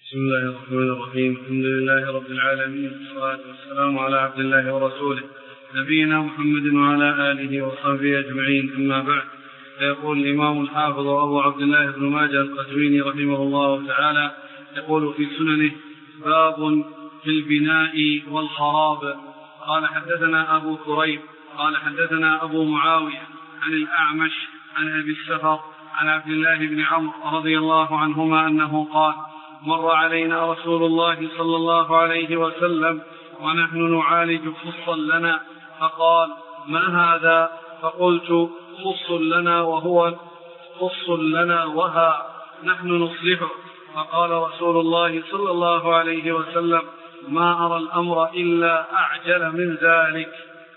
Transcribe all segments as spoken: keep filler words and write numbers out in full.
بسم الله الرحمن الرحيم. الحمد لله رب العالمين، والصلاة والسلام على عبد الله ورسوله نبينا محمد وعلى آله وصحبه أجمعين، أما بعد. فيقول الإمام الحافظ أبو عبد الله بن ماجه القزويني رحمه الله تعالى يقول في سننه: باب في البناء والخراب. قال حدثنا أبو كريب قال حدثنا أبو معاوية عن الأعمش عن أبي السفر عن عبد الله بن عمرو رضي الله عنهما أنه قال: مر علينا رسول الله صلى الله عليه وسلم ونحن نعالج خصا لنا، فقال: ما هذا؟ فقلت: خص لنا وهو خص لنا وها نحن نصلحه. فقال رسول الله صلى الله عليه وسلم: ما أرى الأمر إلا أعجل من ذلك.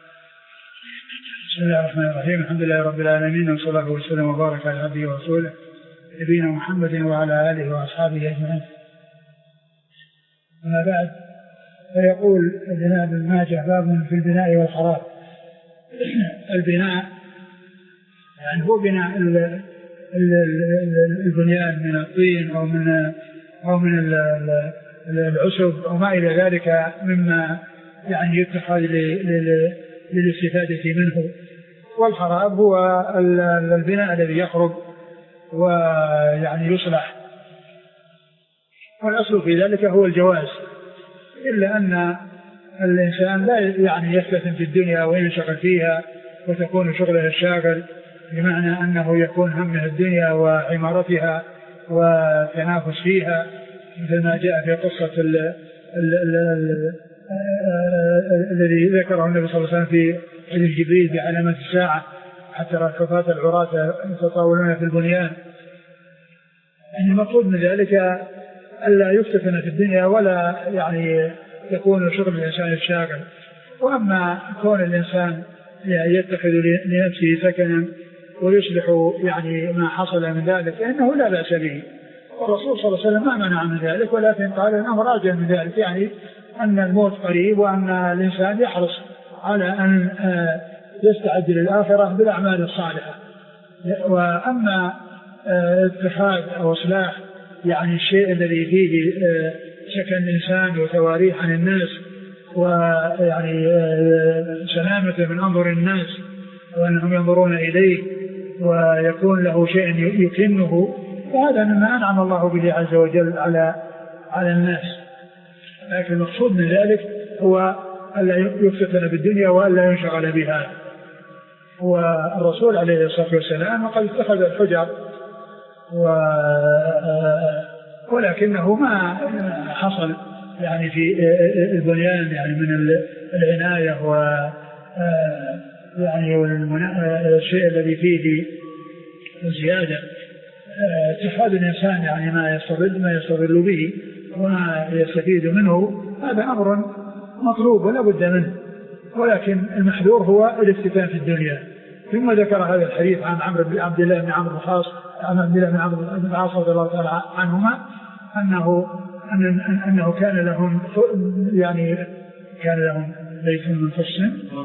بسم الله الرحمن الرحيم. الحمد لله رب العالمين، والصلاة والسلام وبارك على عبده ورسوله نبينا محمد وعلى آله وأصحابه أجمعين. أما بعد، فيقول الإمام ابن ماجه: باب في البناء والخراب. البناء يعني هو بناء البنيان من الطين أو من أو من العشب أو ما إلى ذلك مما يعني يتخذ للاستفادة منه. والخراب هو البناء الذي يخرب ويعني يصلح، والأصل في ذلك هو الجواز، إلا أن الإنسان لا يعني يفتتن في الدنيا وينشغل فيها وتكون شغله الشاغل، بمعنى أنه يكون همه الدنيا وعمارتها وتنافس فيها، مثل ما جاء في قصة الذي ذكره النبي صلى الله عليه وسلم في حديث جبريل بعلامات الساعة: حتى الحفاة العراة يتطاولون في البنيان. يعني المقصود من ذلك ألا يفتتن في الدنيا ولا يعني يكون شغل الإنسان الشاغل. وأما كون الإنسان يتخذ لنفسه سكنا ويصلح يعني ما حصل من ذلك فإنه لا بأس به، والرسول صلى الله عليه وسلم ما منع من ذلك، ولكن قال الأمر أعجل من ذلك، يعني أن الموت قريب وأن الإنسان يحرص على أن يستعد للآخرة بالأعمال الصالحة. وأما اتخاذ أو إصلاح يعني الشيء الذي فيه سكن الإنسان وتواريح عن الناس ويعني سلامة من أنظر الناس وأنهم ينظرون إليه ويكون له شيء يكنه، وهذا مما أنعم الله به عز وجل على على الناس. لكن المقصود من ذلك هو ألا يفتتن بالدنيا وألا ينشغل بها. والرسول عليه الصلاة والسلام قد اتخذ الحجر ولكنه ما حصل يعني في البنيان يعني من العناية و يعني الشيء الذي فيه زيادة اتخاذ الإنسان يعني ما يستظل ما يستظل به وما يستفيد منه، هذا أمر مطلوب ولا بد منه، ولكن المحذور هو الافتتان في الدنيا. ثم ذكر هذا الحديث عن عمرو بن عبد الله بن عمرو بن العاص عن عبد الله بن عمرو بن العاص رضي الله تعالى عنهما أنه أن أنه كان لهم يعني كان لهم بيت من خص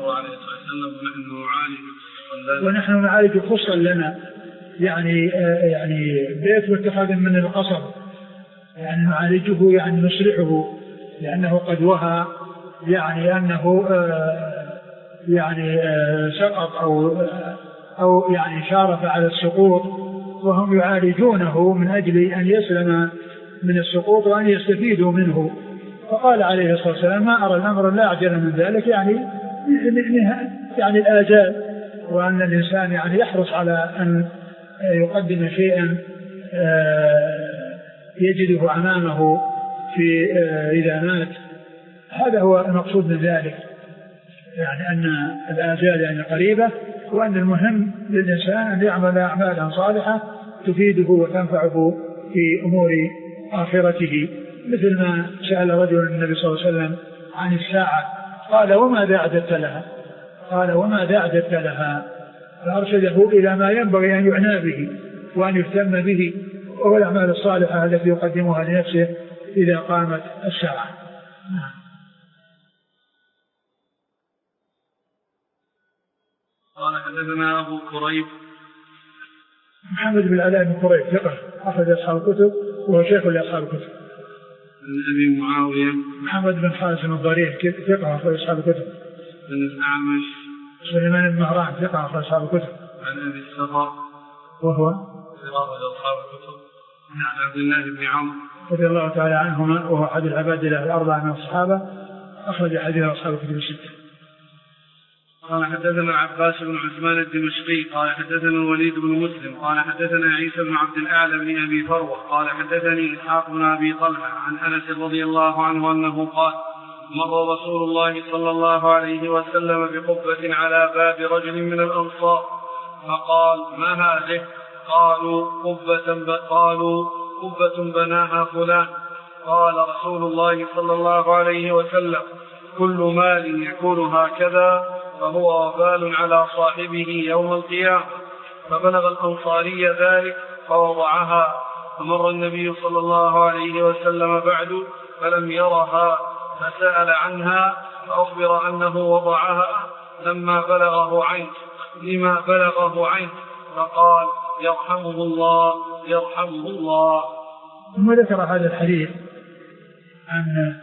ونحن نعالج خصا لنا، يعني يعني بيت متخذ من القصب، يعني نعالجه يعني نصلحه لأنه قد وهى، يعني أنه يعني سقط أو أو يعني شارف على السقوط، وهم يعالجونه من أجل أن يسلم من السقوط وأن يستفيدوا منه. فقال عليه الصلاة والسلام: ما أرى الأمر لا أعجل من ذلك، يعني يعني الآجال، وأن الإنسان يعني يحرص على أن يقدم شيئا يجده أمامه في إذا مات. هذا هو المقصود من ذلك، يعني أن الآجال يعني قريبة، وأن المهم للإنسان أن يعمل أعمالا صالحة تفيده وتنفعه في أمور آخرته. مثل ما سأل رجل النبي صلى الله عليه وسلم عن الساعة قال: وماذا أعددت لها؟ قال: وماذا أعددت لها؟ فأرشده إلى ما ينبغي أن يعنى به وأن يهتم به، وهو الأعمال الصالحة التي يقدمها لنفسه إذا قامت الساعة. قال حدثنا أبو كريب محمد بن علاء بن كريب ثقة أخرج أصحاب الكتب وهو شيخ لأصحاب الكتب. عن أبي معاوية محمد بن خالد الضرير ثقة أخرج أصحاب الكتب. عن الأعمش سليمان بن مهران ثقة أخرج أصحاب الكتب. عن أبي السفر وهو أخرج أصحاب الكتب. عن عبد الله بن عمرو رضي الله تعالى عنهما وهو أحد العباد الأربعة من الصحابة أخرج حديث أصحاب الكتب الستة. قال حدثنا عباس بن عثمان الدمشقي قال حدثنا الوليد بن مسلم قال حدثنا عيسى بن عبد الأعلى بن أبي فروة قال حدثني إسحاق بن أبي طلحة عن أنس رضي الله عنه أنه قال مر رسول الله صلى الله عليه وسلم بقبة على باب رجل من الأنصار فقال ما هذه؟ قالوا قبة قالوا قبة بناها فلان. قال رسول الله صلى الله عليه وسلم كل مال يكون هكذا فهو وبال على صاحبه يوم القيامة. فبلغ الأنصاري ذلك فوضعها. فمر النبي صلى الله عليه وسلم بعد فلم يرها فسأل عنها فأخبر أنه وضعها لما بلغه عنه لما بلغه عنه فقال يرحمه الله يرحمه الله. ثم ذكر هذا الحديث عن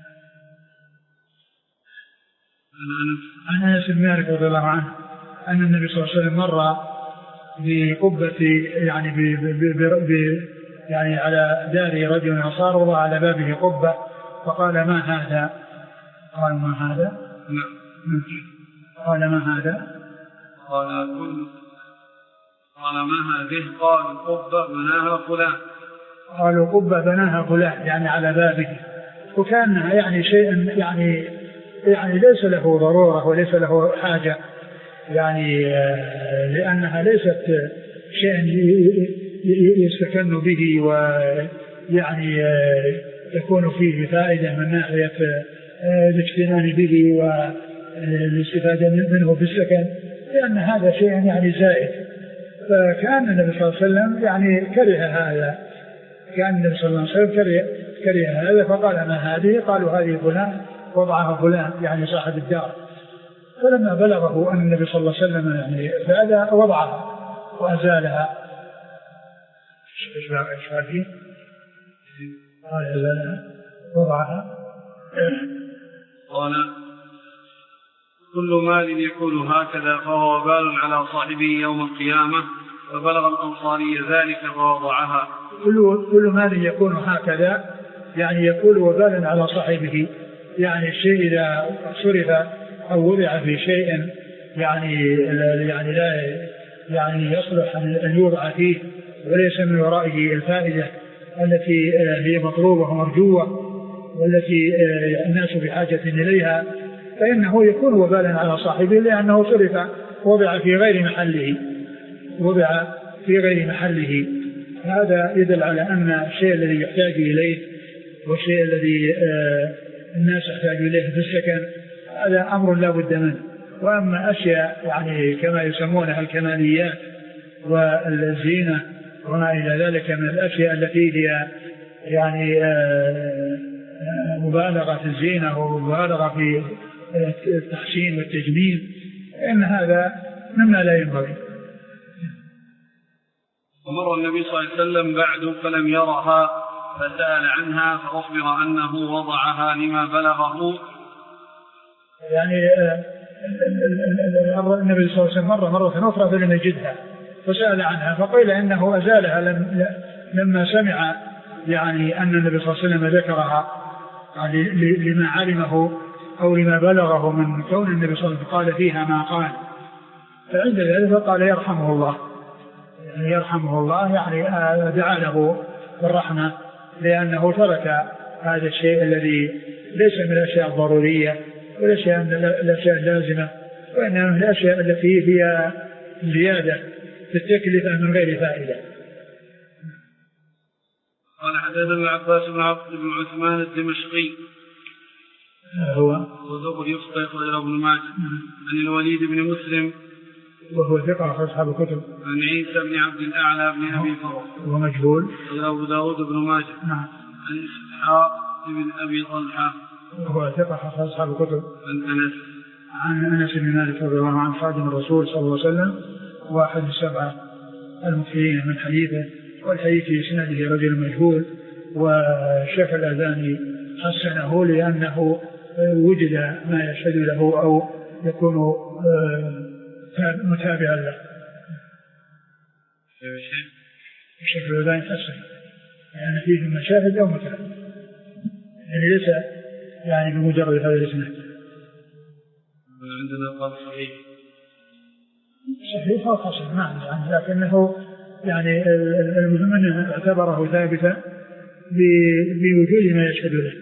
عن أنس بن مالك رضي الله عنه أن النبي صلى الله عليه وسلم مر بقبة يعني ب ب ب ب يعني على دار رجل من الأنصار وضع على بابه قبة فقال ما هذا؟ قال ما هذا؟ قال ما هذا؟ قال كل قال ما هذه؟ قال قبة بناها فلان. قالوا قبة بناها فلان يعني على بابه وكانها يعني شيء يعني يعني ليس له ضرورة وليس له حاجة يعني لأنها ليست شيء يستكن به ويعني يكون فيه فائدة من ناحية الاجتنان به والاستفادة منه في السكن لأن هذا شيء يعني زائد. فكان النبي صلى الله عليه وسلم يعني كره هذا كان النبي صلى الله عليه وسلم كره, كره هذا فقال ما هذه؟ قالوا هذه فلان وضعها فلان يعني صاحب الدار. فلما بلغه أن النبي صلى الله عليه وسلم يعني فهذا وضعها وأزالها. إيش هذه؟ قال أزالها وضعها. قال كل مال يكون هكذا فهو وبال على صاحبه يوم القيامة. فبلغ الأنصاري ذلك فوضعها. كل كل مال يكون هكذا يعني يكون وبالا على صاحبه يعني الشيء إذا صرف أو وضع في شيء يعني يعني لا يعني يصلح أن يوضع فيه وليس من ورائه الفائدة التي هي مطلوبة ومرجوة والتي الناس بحاجة إليها فإنه يكون وبالا على صاحبه لأنه صرف وضع في غير محله وضع في غير محله. هذا يدل على أن الشيء الذي يحتاج إليه والشيء الذي الناس يحتاج إليه في السكن هذا أمر لا بد منه. وأما أشياء يعني كما يسمونها الكماليات والزينة وما إلى ذلك من الأشياء التي هي يعني مبالغة في الزينة ومبالغة في التحسين والتجميل إن هذا مما لا ينبغي. ومر النبي صلى الله عليه وسلم بعد فلم يرها فسأل عنها فأخبر أنه وضعها لما بلغه. يعني النبي صلى الله عليه وسلم مر مرة أخرى فلم يجدها فسأل عنها فقيل إنه أزالها لما سمع يعني أن النبي صلى الله عليه وسلم ذكرها يعني لما علمه أو لما بلغه من كون النبي صلى الله عليه وسلم قال فيها ما قال. فعند ذلك قال يرحمه الله يعني يرحمه الله يعني دعا له بالرحمة لأنه ترك هذا الشيء الذي ليس من الأشياء الضرورية وليس من الأشياء اللازمة وإنما من الأشياء التي هي زيادة في التكلفة من غير فائدة. قال حدثنا العباس بن عبد بن عثمان الدمشقي هو وذكر يخطئ غير ابن ماجه عن الوليد بن مسلم وهو ثقة أخرج أصحاب الكتب عن عيسى بن عبد الأعلى بن أبي فروة وهو مجهول أبو داود بن ماجه نعم عن إسحاق بن أبي طلحة وهو ثقة أخرج أصحاب الكتب عن أنس عن أنس بن مالك رضي الله عنه خادم الرسول صلى الله عليه وسلم واحد السبعة المكثرين من حديثه والحديث في إسناده رجل مجهول والشيخ الألباني حسنه لأنه وجد ما يشهد له أو يكون متابعا له. الشيخ الألباني حسن يعني فيه مشاهد أو متابع يعني ليس يعني بمجرد هذا الاسناد. عندنا قال صحيح صحيح أو حسن نعم يعني لكنه يعني المهم أنه اعتبره ثابتا بوجود ما يشهد له.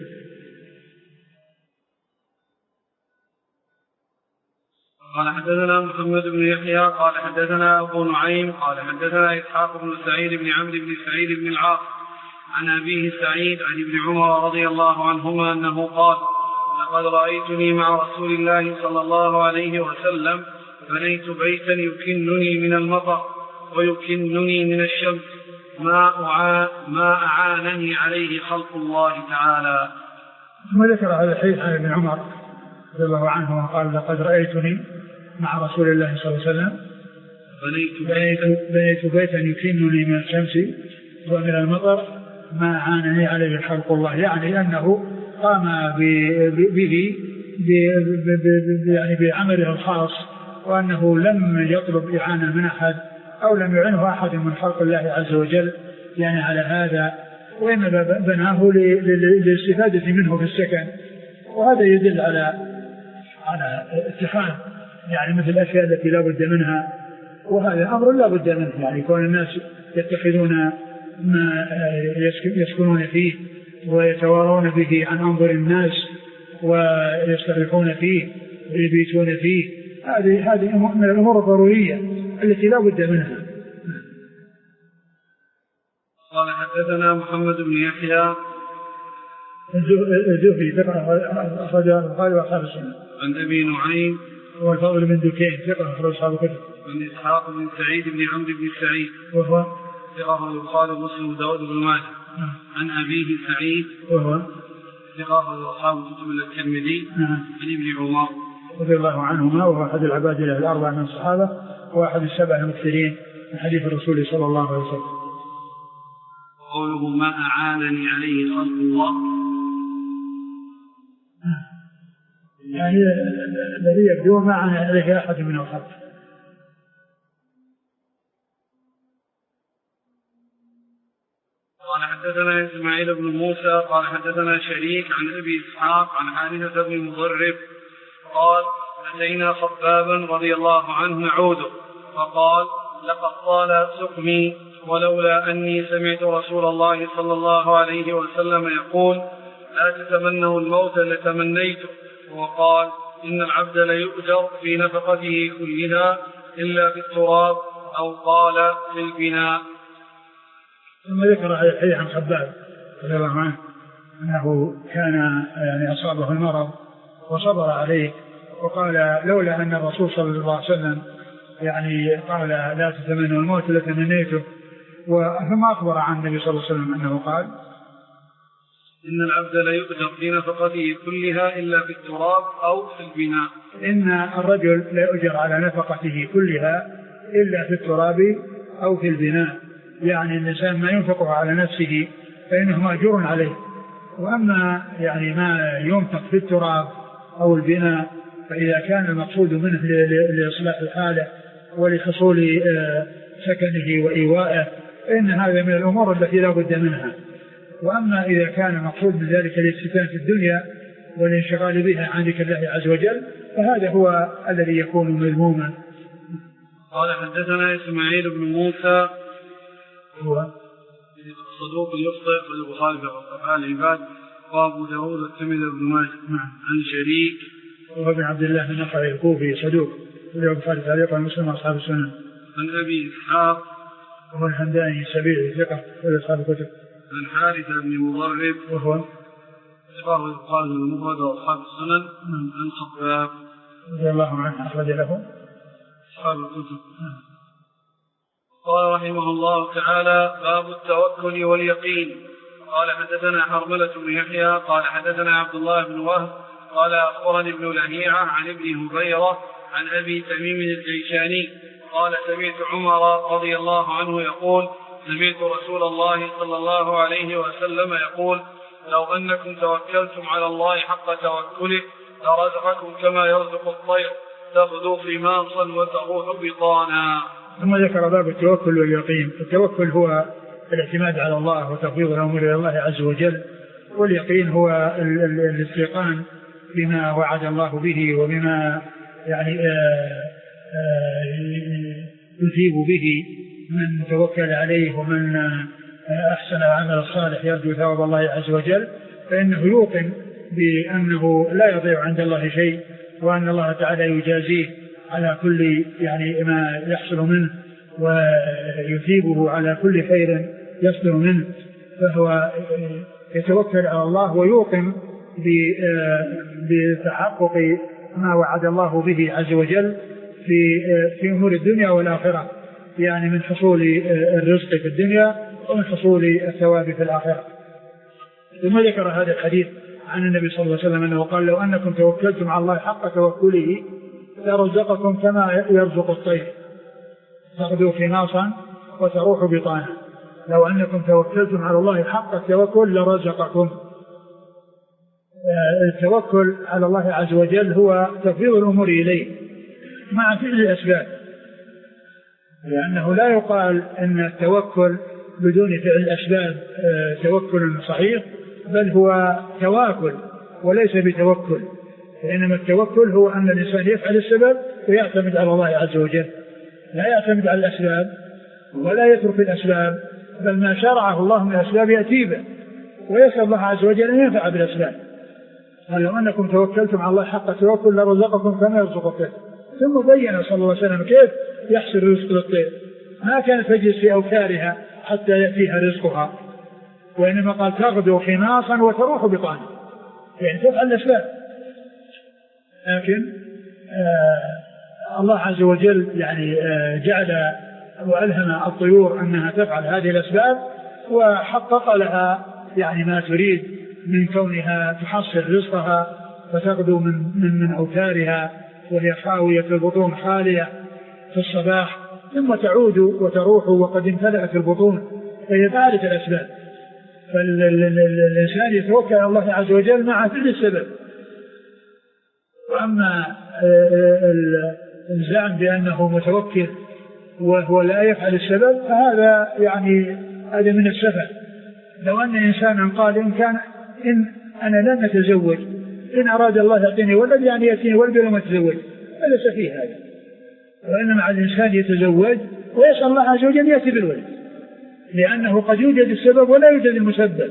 قال حدثنا محمد بن يحيى قال حدثنا أبو نعيم قال حدثنا إسحاق بن سعيد بن عمرو بن سعيد بن العاص عن أبيه سعيد عن ابن عمر رضي الله عنهما أنه قال لقد رأيتني مع رسول الله صلى الله عليه وسلم بنيت بيتا يكنني من المطر ويكنني من الشمس ما, أعا ما أعانني عليه خلق الله تعالى. ثم ذكر هذا الحديث عن ابن عمر رضي الله عنه قال لقد رأيتني مع رسول الله صلى الله عليه وسلم بنيت, بنيت, بنيت بيتا يكنني من الشمس ومن المطر ما أعانني عليه خلق الله يعني أنه قام به يعني بعمله الخاص وأنه لم يطلب إعانة من أحد أو لم يعنه أحد من خلق الله عز وجل يعني على هذا وإنما بناه للاستفادة منه في السكن. وهذا يدل على على اتخاذ يعني مثل الأشياء التي لا بد منها وهذا أمر لا بد منه يعني كون الناس يتخذون ما يسكنون فيه ويتوارون به عن أنظر الناس ويستريحون فيه ويبيتون فيه هذه هذه من الأمور الضرورية التي لا بد منها. قال حدثنا محمد بن يحيى الزهري أخرج البخاري وأصحاب السنة. عن أبي نعيم والفضل بن دكين ثقة أخرج أصحاب الكتب. عن إسحاق بن سعيد بن عمرو بن سعيد وهو ثقة يقال مسلم وداود بن ماجه. عن أبيه سعيد وهو ثقة أصحاب الكتب الترمذي. عن ابن عمر رضي الله عنهما وهو أحد العباد له الأربعة من الصحابة وأحد السبع المكثرين من حديث الرسول صلى الله عليه وسلم. قوله ما أعانني عليه خلق الله يعني الذي يبدو ما أعان عليه أحد من الخلق. قال حدثنا إسماعيل بن موسى قال حدثنا شريك عن أبي إسحاق عن حارثة بن مضرب قال أتينا خبابا رضي الله عنه نعوده فقال لقد طال سقمي ولولا أني سمعت رسول الله صلى الله عليه وسلم يقول لا تتمنوا الموت لتمنيته وقال إن العبد ليؤجر في نفقته كلها إلا في التراب أو قال في البناء. ثم ذكر هذا الحديث عن خباب رضي الله عنه أنه كان يعني أصابه المرض وصبر عليه وقال لولا أن الرسول صلى الله عليه وسلم يعني قال لا تتمنوا الموت لتمنيته. ثم أخبر عن النبي صلى الله عليه وسلم أنه قال إن العبد لا يؤجر في نفقته كلها إلا في التراب أو في البناء. إن الرجل لا يؤجر على نفقته كلها إلا في التراب أو في البناء يعني الإنسان ما ينفقه على نفسه فإنه مأجور عليه وأما يعني ما ينفق في التراب أو البناء فإذا كان المقصود منه لإصلاح الحالة ولحصول سكنه وإيوائه فإن هذا من الأمور التي لا بد منها. وأما إذا كان المقصود من ذلك الاستفادة في الدنيا والانشغال بها عن ذكر الله عز وجل فهذا هو الذي يكون مذموما. قال حدثنا إسماعيل بن موسى هو صدوق يخطئ والبخاري في أفعال العباد وأبو داود والترمذي بن ماجه. عن شريك وهو بن عبد الله بن نخعي الكوفي صدوق والبخاري تعليقا ومسلم أصحاب السنن. عن أبي إسحاق وهو الحمداني السبيعي ثقة وأصحاب الكتب. عن حارثة بن مضرب وهو ثقة يقال المفرد وأصحاب السنن. عن خباب رضي الله عنه أخرج له أصحاب الكتب. قال رحمه الله تعالى باب التوكل واليقين. قال حدثنا حرملة بن يحيى قال حدثنا عبد الله بن وهب قال أخبرني ابن لهيعة عن ابن هبيرة عن أبي تميم الجيشاني قال سمعت عمر رضي الله عنه يقول سمعت رسول الله صلى الله عليه وسلم يقول لو أنكم توكلتم على الله حق توكله لرزقكم كما يرزق الطير تغدو خماصا وتروح بطانا. ثم ذكر باب التوكل واليقين. التوكل هو الاعتماد على الله وتفويض الأمور إلى الله عز وجل، واليقين هو الاستيقان بما وعد الله به وبما يعني يثيب به من توكل عليه ومن أحسن العمل الصالح يرجو ثواب الله عز وجل، فإنه يوقن بأنه لا يضيع عند الله شيء، وأن الله تعالى يجازيه على كل يعني ما يحصل منه ويثيبه على كل خير يصدر منه، فهو يتوكل على الله ويوقن بتحقق ما وعد الله به عز وجل في في أمور الدنيا والآخرة، يعني من حصول الرزق في الدنيا ومن حصول الثواب في الآخرة. ثم ذكر هذا الحديث عن النبي صلى الله عليه وسلم أنه قال لو أنكم توكلتم على الله حق توكله لرزقكم كما يرزق الطير تغدو خماصا وتروح بطانا. لو أنكم توكلتم على الله حق التوكل لرزقكم. التوكل على الله عز وجل هو تفويض الأمور إليه مع فعل الأسباب، لأنه لا يقال أن التوكل بدون فعل الأسباب توكل صحيح، بل هو تواكل وليس بتوكل. إنما التوكل هو أن الإنسان يفعل السبب ويعتمد على الله عز وجل، لا يعتمد على الأسباب ولا يترك الأسباب، بل ما شرعه الله من الأسباب يأتي به ويسأل الله عز وجل أن ينفع بالأسباب. قال لو أنكم توكلتم على الله حق التوكل لرزقكم كما يرزق الطير. ثم بين صلى الله عليه وسلم كيف يحصل رزق للطير، ما كانت تجلس في أوكارها حتى يأتيها رزقها، وإنما قال تغدو خماصا وتروح بطانا، يعني تفعل الأسباب. لكن آه الله عز وجل يعني آه جعل وألهم الطيور أنها تفعل هذه الأسباب، وحقق لها يعني ما تريد من كونها تحصل رزقها فتغدو من, من, من أوتارها وهي خاوية في البطون خالية في الصباح، ثم تعود وتروح وقد امتلأت البطون، فهي فعلت الأسباب. فالإنسان يتوكل على الله عز وجل مع كل السبب. وأما الزعم بأنه متوكل وهو لا يفعل السبب فهذا يعني هذا من السفه. لو أن إنسانا قال إن كان إن أنا لن أتزوج، إن أراد الله يعطيني ولد يعني يأتيني ولد ولم أتزوج، فليس فيه هذا. وإنما الإنسان يتزوج ويسأل الله عز وجل يأتي بالولد، لأنه قد يوجد السبب ولا يوجد المسبب.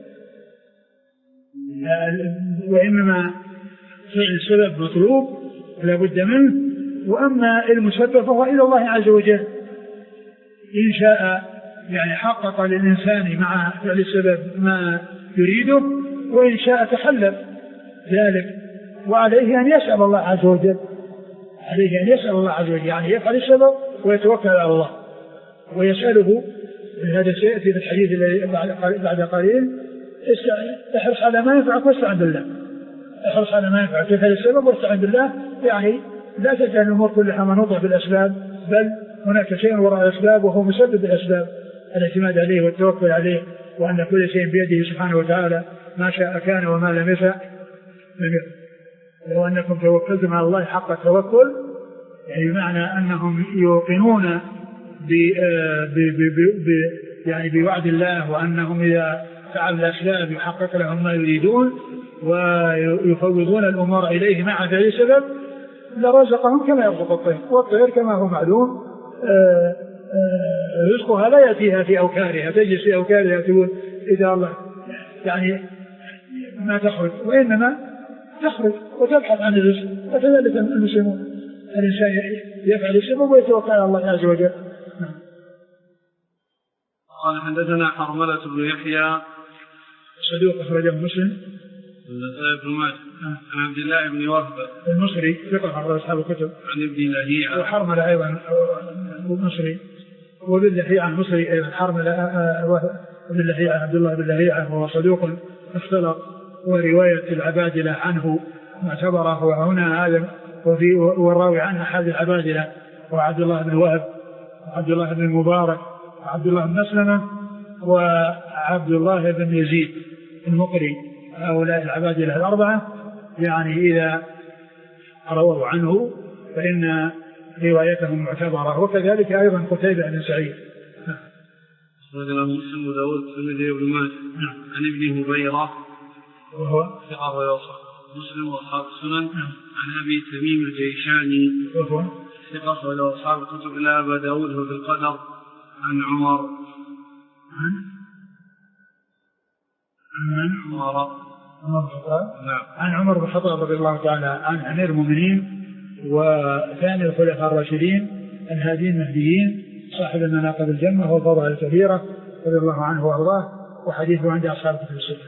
وإنما فعل السبب مطلوب لا بد منه، وأما المسبب فهو إلى الله عز وجل. إن شاء يعني حقق للإنسان مع فعل السبب ما يريده، وإن شاء تخلف ذلك، وعليه أن يسأل الله عز وجل، عليه أن يسأل الله عز وجل، يعني يفعل السبب ويتوكل على الله ويسأله. هذا سيأتي في الحديث الذي بعد قليل: احرص على ما ينفعك واستعن بالله. احرص على ما ينفعك، تفعل السبب واستعن بالله، يعني لا تجعل الأمور كلها منوطة بالأسباب، بل هناك شيء وراء الأسباب وهو مسبب الأسباب، الاعتماد عليه والتوكل عليه، وأن كل شيء بيده سبحانه وتعالى، ما شاء كان وما لم يشاء لم يكن. لو أنكم توكلتم على الله حق التوكل، يعني بمعنى أنهم يوقنون ب يعني بوعد الله، وأنهم إذا فعلوا الأسباب يحقق لهم ما يريدون، ويفوضون الأمور إليه مع فعل السبب، لرزقهم كما يرزق الطير. والطير كما هو معلوم رزقها لا يأتيها في أوكارها، تجلس في أوكارها تقول إذا الله يعني ما تخرج، وإنما تخرج وتبحث عن الرزق. وكذلك المسلمون، الإنسان يفعل السبب ويتوكل على الله عز وجل. قال حدثنا حرملة بن يحيى صدوق أخرجه مسلم ابن ماجه عن عبد الله بن وهب المصري ثقة أخرج أصحاب الكتب عن ابن لهيعة، وحرملة أيضا مصري، وابن لهيعة المصري أيضا. حرملة ابن لهيعة عبد الله بن لهيعة وهو صدوق اختلط، ورواية العبادلة عنه معتبرة. وهنا هذا وفي والراوي عنه أحد العبادلة وعبد الله بن وهب وعبد الله بن المبارك وعبد الله بن مسلمة وعبد الله بن يزيد المقري. هؤلاء العباد الأربعة يعني إذا رووا عنه فإن روايتهم معتبرة. وكذلك أيضا قتيبة بن سعيد. رجل مسلم وداود الترمذي وابن ماجه عن ابن هبيرة وهو ثقة ويوصف مسلم وأصحاب السنن عن أبي تميم الجيشاني وهو ثقة وأصحاب الكتب إلا أبا داود في القدر عن عمر عن عن عمر عمر بن الخطاب نعم عن عمر بن الخطاب رضي الله تعالى عن أمير المؤمنين وثاني الخلفاء الراشدين الهادين المهديين صاحب المناقب الجمة والفضائل الكبيرة رضي الله عنه وأرضاه. وحديثه عند أصحاب الكتب الستة.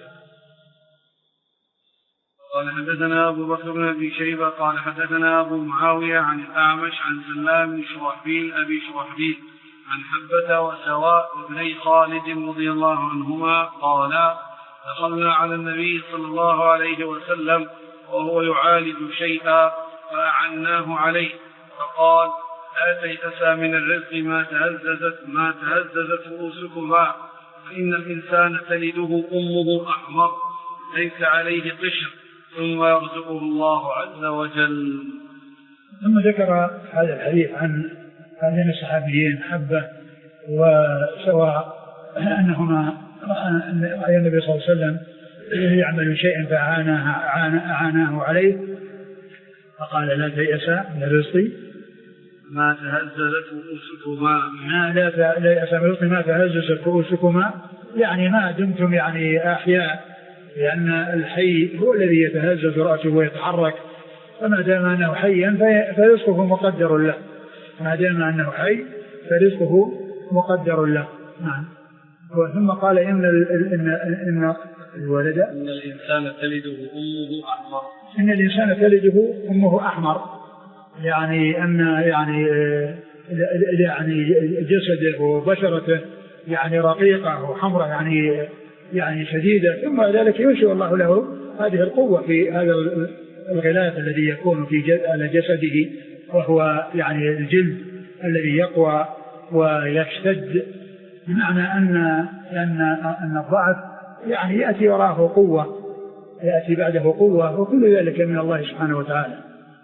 قال حدثنا أبو بكر بن أبي شيبة قال حدثنا أبو معاوية عن الأعمش عن سلام بن شرحبيل أبي شرحبيل عن حبة وسواء وابني خالد رضي الله عنهما قالا دخلنا على النبي صلى الله عليه وسلم وهو يعالج شيئا فأعناه عليه فقال آتيتسا من الرزق ما تهززت ما تهززت رؤوسكما فإن الإنسان تلده أمه أحمر ليس عليه قشر ثم يرزقه الله عز وجل. ثم ذكر هذا الحديث عن هذين الصحابيين حبة وسواء أنهما رأى النبي صلى الله عليه وسلم يعمل شيئا فأعاناه عليه فقال لا تيأسا من الرزق ما تهززت رؤوسكما ما لا تيأسا من الرزق ما تهززت رؤوسكما يعني ما دمتم يعني أحياء لأن الحي هو الذي يتهزز رأسه ويتحرك فما دام أنه حيا فرزقه مقدر له ما دام أنه حي فرزقه مقدر له. نعم. ثم قال إن, إن, إن الولد إن الإنسان تلده أمه أحمر إن الإنسان تلده أمه أحمر يعني أن يعني يعني جسده وبشرته يعني رقيقة وحمراء يعني يعني شديدة ثم ذلك ينشئ الله له هذه القوة في هذا الغلاف الذي يكون في جسده وهو يعني الجلد الذي يقوى ويشتد بمعنى أن أن أن الضعف يعني يأتي وراءه قوة يأتي بعده قوة وكل ذلك من الله سبحانه وتعالى.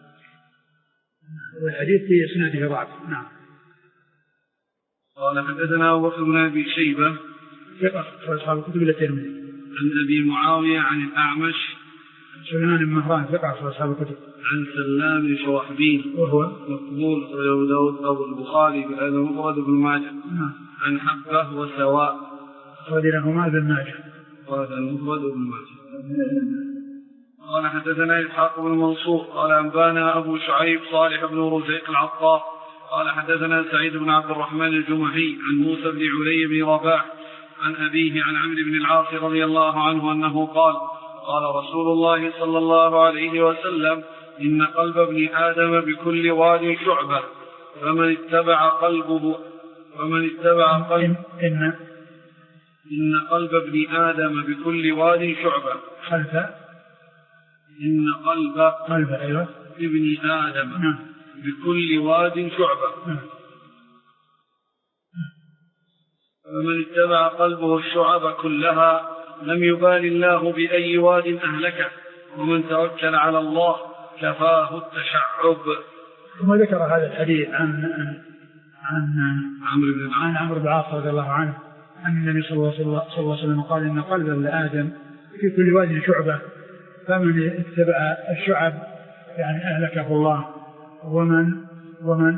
والحديث في إسناده ضعف. نعم. قال حدثنا أبو بكر بن أبي شيبة ثقة وأصحاب الكتب الترمذي عن أبي معاوية عن الأعمش سليمان بن مهران ثقة وأصحاب الكتب عن سلام بن شرحبيل وهو مقبول أبو داود أبو البخاري بهذا مفرد بن ماجه عن حبة وسواء أخرج لهما ابن ماجه وهذا المفرد بن ماجه. قال حدثنا إسحاق بن منصور قال أنبانا أبو شعيب صالح بن رزيق العطار قال حدثنا سعيد بن عبد الرحمن الجمحي عن موسى بن علي بن رباح عن أبيه عن عمرو بن العاص رضي الله عنه أنه قال قال رسول الله صلى الله عليه وسلم إن قلب ابن آدم بكل واد شعبة فمن اتبع قلبه فمن اتبع قلب إن إن قلب ابن آدم بكل واد شعبة خلف إن قلب قلب أيوة ابن آدم نعم بكل واد شعبة نعم. فمن اتبع قلبه الشعب كلها لم يبال الله بأي واد أهلكه ومن توكل على الله كفاه التشعب. ثم ذكر هذا الحديث عن عن عمرو بن عن عمرو بن العاص رضي الله عنه أن النبي صلى الله عليه وسلم قال إن قلب ابن آدم في كل واد شعبة فمن اتبع الشعب يعني أهلكه الله ومن ومن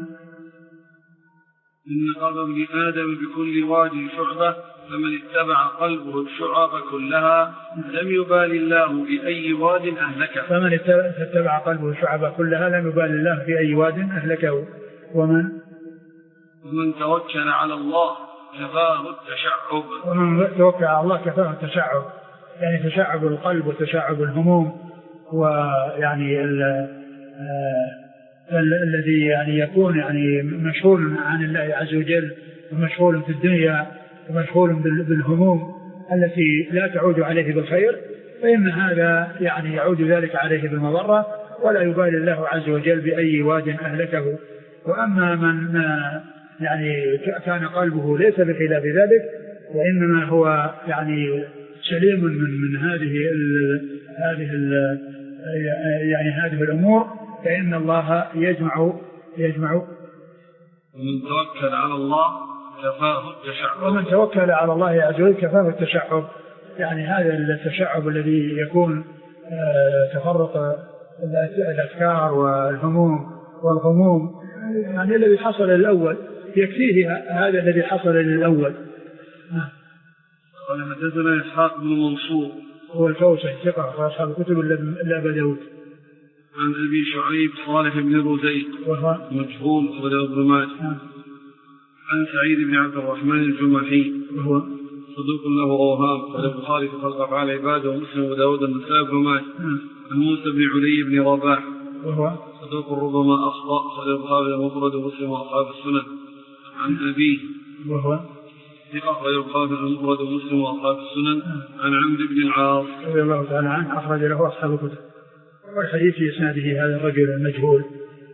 إن قلب ابن آدم بكل واد شعبة فمن اتبع قلبه الشعب كلها لم يبال الله بأي واد أهلكه فمن اتبع قلبه الشعب كلها لم يبال الله بأي واد أهلكه ومن ومن توكل على الله كفاه التشعب ومن توكل على الله كفاه التشعب يعني تشعب القلب وتشعب الهموم ويعني الذي يعني يكون يعني مشغول عن الله عز وجل ومشغول في الدنيا ومشغول بالهموم التي لا تعود عليه بالخير فإن هذا يعني يعود ذلك عليه بالمضرة ولا يبالي الله عز وجل بأي واد أهلكه. وأما من يعني كان قلبه ليس بخلاف ذلك، وإنما هو يعني سليم من من هذه ال هذه ال يعني هذه الأمور، فإن الله يجمع يجمع ومن توكل على الله كفاه التشعب ومن توكل على الله عز وجل كفاه التشعب. يعني هذا التشعب الذي يكون تفرق الأفكار والهموم والغموم، يعني الذي حصل للأول يكفيه هذا الذي حصل للأول. قال حدثنا إسحاق بن منصور هو الكوسج ثقة وأصحاب الكتب إلا أبا داود. عن أبي شعيب صالح بن رزيق مجهول وله ابن ماجه. عن سعيد بن عبد الرحمن الجمحي وهو صدوق له أوهام، قال البخاري في خلق أفعال عباده ومسلم وداود النسائي بن ماجه. عن موسى بن علي بن رباح وهو صدوق ربما أخطأ، قال البخاري المفرد ومسلم وأصحاب السنن. عن أبيه وهو ثقة، قال البخاري المفرد ومسلم وأصحاب السنن. عن عمرو بن العاص رضي الله تعالى عنه أخرج له أصحاب الكتب. والحديث في إسناده هذا الرجل المجهول.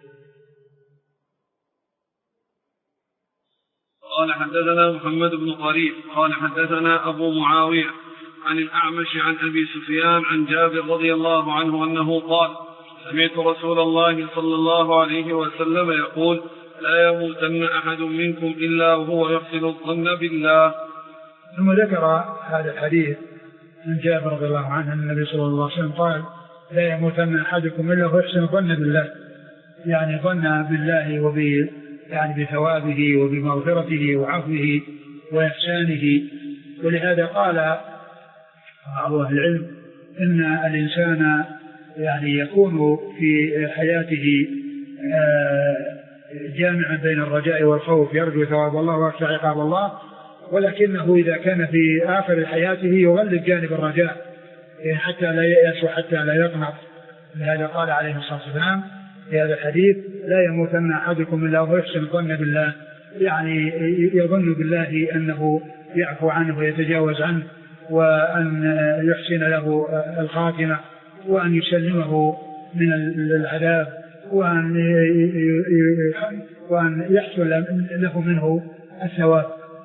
قال حدثنا محمد بن قريب قال حدثنا أبو معاوية عن الأعمش عن أبي سفيان عن جابر رضي الله عنه أنه قال: سمعت رسول الله صلى الله عليه وسلم يقول: لا يموتن أحد منكم إلا وهو يحسن الظن بالله. ثم ذكر هذا الحديث عن جابر رضي الله عنه أن النبي صلى الله عليه وسلم قال: لا يموتن أحدكم إلا وهو يحسن الظن بالله، يعني ظن بالله وب يعني بثوابه وبمغفرته وعفوه وإحسانه. ولهذا قال بعض أهل العلم إن الإنسان يعني يكون في حياته جامعا بين الرجاء والخوف، يرجو ثواب الله ويخشى عقاب الله، ولكنه إذا كان في آخر حياته يغلب جانب الرجاء حتى لا ييأس وحتى لا يقنط. لهذا قال عليه الصلاة والسلام في هذا الحديث: لا يموتن أحدكم إلا وهو يحسن الظن بالله، يعني يظن بالله أنه يعفو عنه ويتجاوز عنه، وأن يحسن له الخاتمة، وأن يسلمه من العذاب، وأن وأن يحصل له منه الثواب.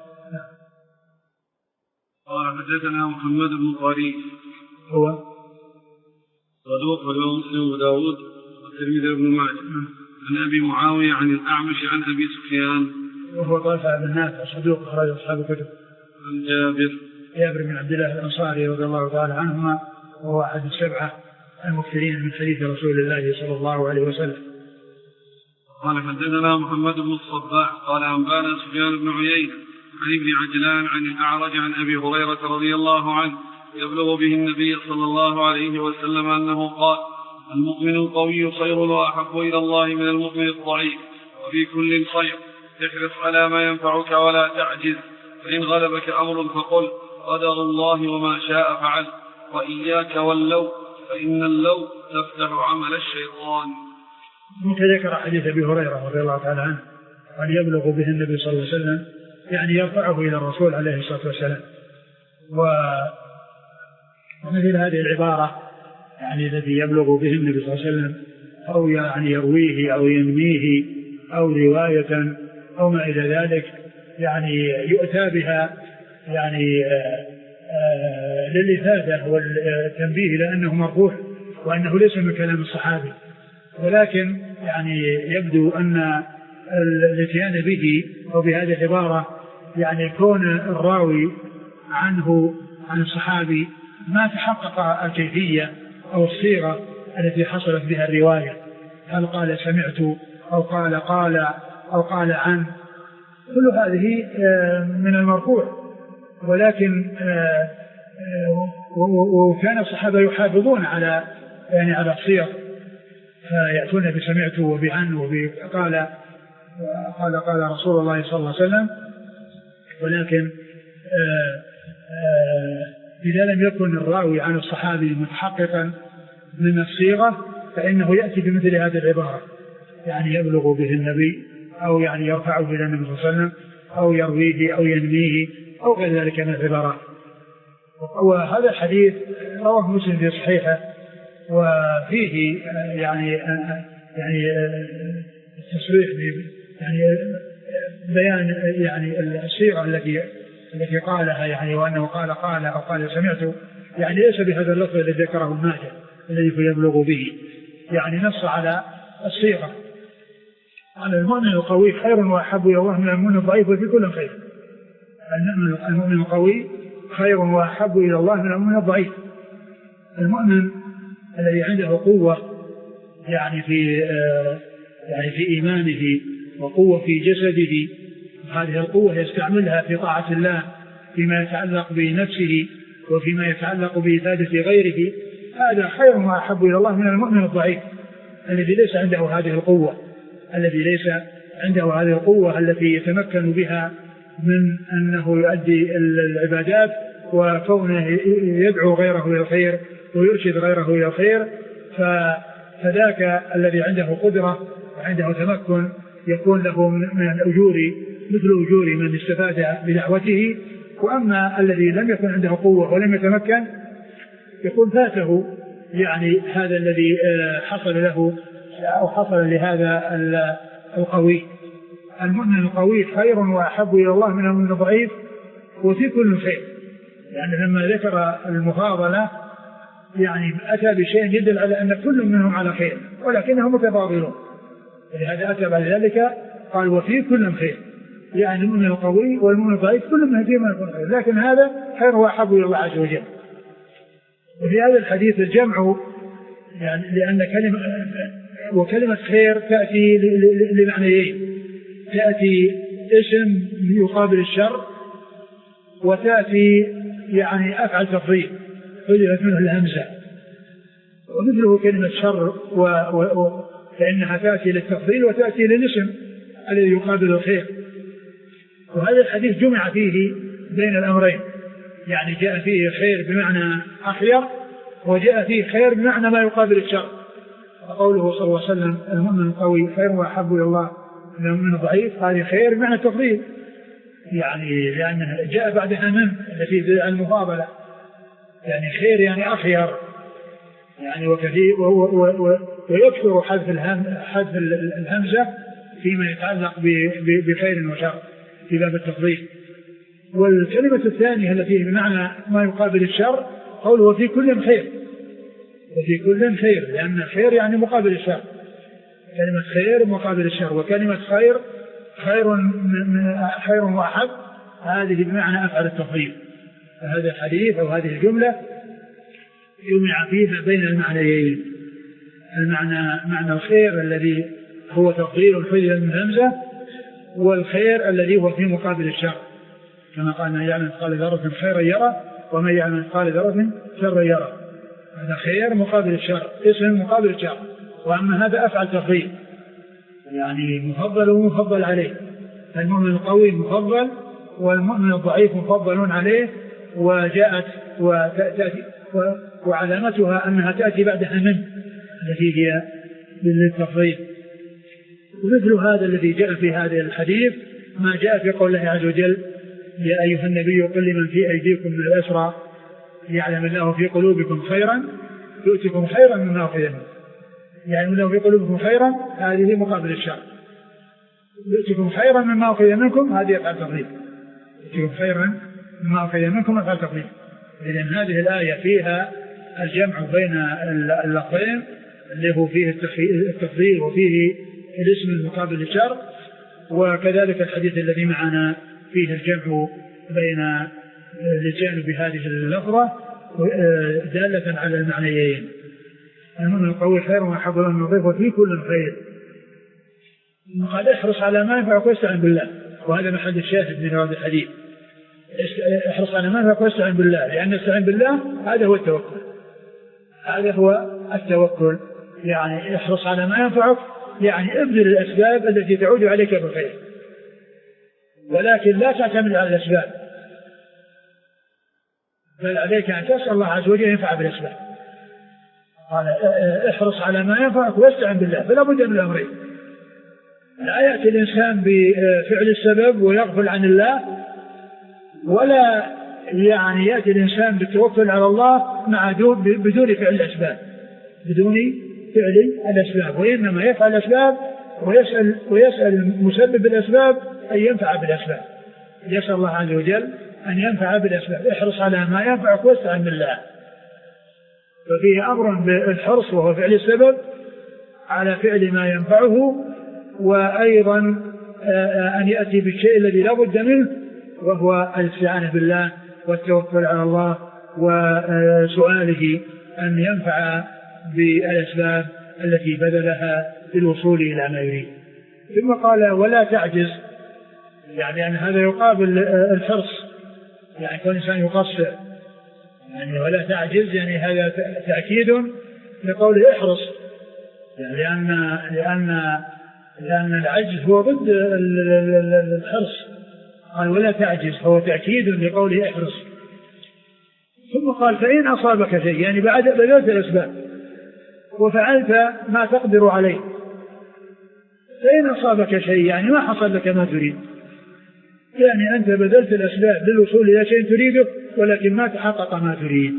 قال حدثنا محمد بن قريب هو صدوق وله مسلم وداود والترمذي بن ماجه. عن أبي معاوية عن الأعمش عن أبي سفيان وهو طلحة بن نافع صدوق أخرج أصحاب الكتب. عن جابر جابر بن عبد الله الأنصاري رضي الله تعالى عنهما، وهو أحد السبعة المكثرين من حديث رسول الله صلى الله عليه وسلم. قال حدثنا محمد بن الصباح قال أنبانا سفيان بن عيينة عن ابن عجلان عن الأعرج عن أبي هريرة رضي الله عنه يبلغ به النبي صلى الله عليه وسلم أنه قال: المؤمن القوي خير وأحب إلى الله من المؤمن الضعيف، وفي كل خير، احرص على ما ينفعك ولا تعجز، فإن غلبك أمر فقل قدر الله وما شاء فعل، وإياك واللو، فإن اللو تفتح عمل الشيطان. ذكر حديث أبي هريرة رضي الله تعالى عنه أن يبلغ به النبي صلى الله عليه وسلم، يعني يرفعه إلى الرسول عليه الصلاة والسلام. ومثل هذه العبارة يعني الذي يبلغ به النبي صلى الله عليه وسلم، أو يعني يرويه أو ينميه أو رواية أو ما إلى ذلك، يعني يؤتى بها يعني للإفادة والتنبيه لأنه مرفوع وأنه ليس من كلام الصحابي، ولكن يعني يبدو أن الاتيان به أو بهذه العبارة يعني كون الراوي عنه عن الصحابي ما تحقق الكيفية أو الصيغة التي حصلت بها الرواية، هل قال سمعت أو قال قال أو قال عن، كل هذه من المرفوع. ولكن وكان الصحابة يحافظون على يعني على الصيغ، فيأتون بسمعت وبعن وبقال قال قال رسول الله صلى الله عليه وسلم. ولكن آآ آآ إذا لم يكن الراوي عن الصحابي متحققا من الصيغة فإنه يأتي بمثل هذه العبارة، يعني يبلغ به النبي أو يعني يرفعه إلى النبي صلى الله عليه وسلم أو يرويه أو ينميه أو غير ذلك من العبارات. وهذا الحديث رواه مسلم في صحيحه، وفيه يعني يعني التصريح يعني بيان يعني السيرة التي التي قالها يعني وأنه قال قال أو قال سمعت يعني ليس بهذا اللفظ الذي ذكره الماجد الذي يبلغ به يعني نص على الصيغة على المؤمن القوي خير وأحب إلى الله من المؤمن الضعيف وفي كل خير. المؤمن القوي خير وأحب إلى الله من المؤمن الضعيف. المؤمن الذي عنده قوة يعني في آه يعني في إيمانه وقوة في جسده هذه القوة يستعملها في طاعة الله فيما يتعلق بنفسه وفيما يتعلق بإفادة غيره هذا خير وأحب إلى الله من المؤمن الضعيف الذي ليس عنده هذه القوة الذي ليس عنده هذه القوة التي يتمكن بها من أنه يؤدي العبادات وكونه يدعو غيره إلى الخير ويرشد غيره إلى الخير. فذاك الذي عنده قدرة وعنده تمكن يكون له من الأجور مثل أجور من استفاد بدعوته. وأما الذي لم يكن عنده قوة ولم يتمكن يكون فاته يعني هذا الذي حصل له أو حصل لهذا القوي. المؤمن القوي خير وأحب إلى الله من المؤمن الضعيف وفي كل خير. يعني لما ذكر المفاضلة يعني أتى بشيء يدل على أن كل منهم على خير ولكنهم متفاضلون. لهذا أتى بعد ذلك قال وفي كل خير يعني المؤمن القوي والمؤمن الضعيف كل من فيما يكون خير لكن هذا خير وأحب إلى الله عز وجل. وفي هذا الحديث الجمع يعني لأن كلمة وكلمة خير تأتي لمعنيين تأتي اسم يقابل الشر وتأتي يعني أفعل تفضيل حذفت منه الهمزة ومثله كلمة شر و... و... فإنها تأتي للتفضيل وتأتي للاسم الذي يقابل الخير. وهذا الحديث جمع فيه بين الأمرين يعني جاء فيه خير بمعنى أخير وجاء فيه خير بمعنى ما يقابل الشر. وقوله صلى الله عليه وسلم المؤمن القوي خير وأحب إلى الله من المؤمن الضعيف هذه خير بمعنى التفضيل يعني لأنه جاء بعدها من التي المفاضلة يعني خير يعني أخير يعني وكثير ويكثر حذف حذف الهمزة فيما يتعلق بخير وشر في باب التفضيل. والكلمة الثانية التي بمعنى ما يقابل الشر قوله وفي كل خير وفي كل خير لأن الخير يعني مقابل الشر. كلمة خير مقابل الشر وكلمة خير خير خير وأحب هذه بمعنى أفعل التفضيل. فهذا الحديث أو هذه الجملة يجمع فيها بين المعنيين المعنى معنى الخير الذي هو تفضيل الحذف من همزة والخير الذي هو في مقابل الشر كما قال من يعمل مثقال ذرة خيرا يرى ومن يعمل مثقال ذرة شرا يرى. هذا خير مقابل الشر اسم مقابل الشر. وأما هذا أفعل تفضيل يعني مفضل ومفضل عليه. المؤمن القوي مفضل والمؤمن الضعيف مفضل عليه وجاءت وتأتي وعلامتها أنها تأتي بعدها من التي هي للتفضيل. ومثل هذا الذي جاء في هذا الحديث ما جاء في قول الله عز وجل يا أيها النبي قل لمن في أيديكم من الأسرى يعلم الله في قلوبكم خيرا يؤتكم خيرا مما أخذ منكم يعني الله في قلوبكم خيرا هذه مقابل الشر يؤتكم خيرا مما أخذ منكم هذه أفعل تفضيل يؤتكم خيرا مما أخذ منكم أفعل تفضيل. إذن هذه الآية فيها الجمع بين اللفظين اللي هو فيه التفضيل وفيه الاسم المقابل للشر. وكذلك الحديث الذي معنا فيه الجمع بين الجانب بهذه اللفظة دالة على المعنيين. المؤمن القوي خير وأحب إلى الله من الضعيف وفي كل خير. قال احرص على ما ينفعك واستعن بالله وهذا محل الشاهد من هذا الحديث. احرص على ما ينفعك واستعن بالله لأن استعن بالله هذا هو التوكل هذا هو التوكل يعني احرص على ما ينفعك يعني ابذل الأسباب التي تعود عليك بالخير ولكن لا تعتمد على الأسباب بل عليك أن تسأل الله عز وجل ينفع بالأسباب. قال احرص على ما ينفعك واستعن بالله فلا بد من الأمرين. لا يأتي الإنسان بفعل السبب ويغفل عن الله ولا يعني يأتي الإنسان بالتوكل على الله مع بدون فعل الأسباب بدون فعل الأسباب وإنما يفعل الأسباب ويسأل, ويسأل مسبب الأسباب أن ينفع بالأسباب، يسأل الله عز وجل أن ينفع بالأسباب. احرص على ما ينفعك واستعن بالله. ففيه أمر بالحرص وهو فعل السبب على فعل ما ينفعه، وأيضا أن يأتي بالشيء الذي لا بد منه وهو الاستعانة بالله والتوكل على الله وسؤاله أن ينفع بالأسباب التي بذلها للوصول إلى ما يريد. ثم قال ولا تعجز، يعني أن هذا يقابل الحرص، يعني كل إنسان يقصر، يعني ولا تعجز يعني هذا تأكيد لقوله احرص، يعني لأن لأن لأن العجز هو ضد الحرص. قال ولا تعجز هو تأكيد لقوله احرص. ثم قال فإن أصابك شيء، يعني بعد بذلت الأسباب وفعلت ما تقدر عليه، فإن أصابك شيء يعني ما حصل لك ما تريد، يعني أنت بذلت الأسباب للوصول إلى شيء تريده ولكن ما تحقق ما تريد.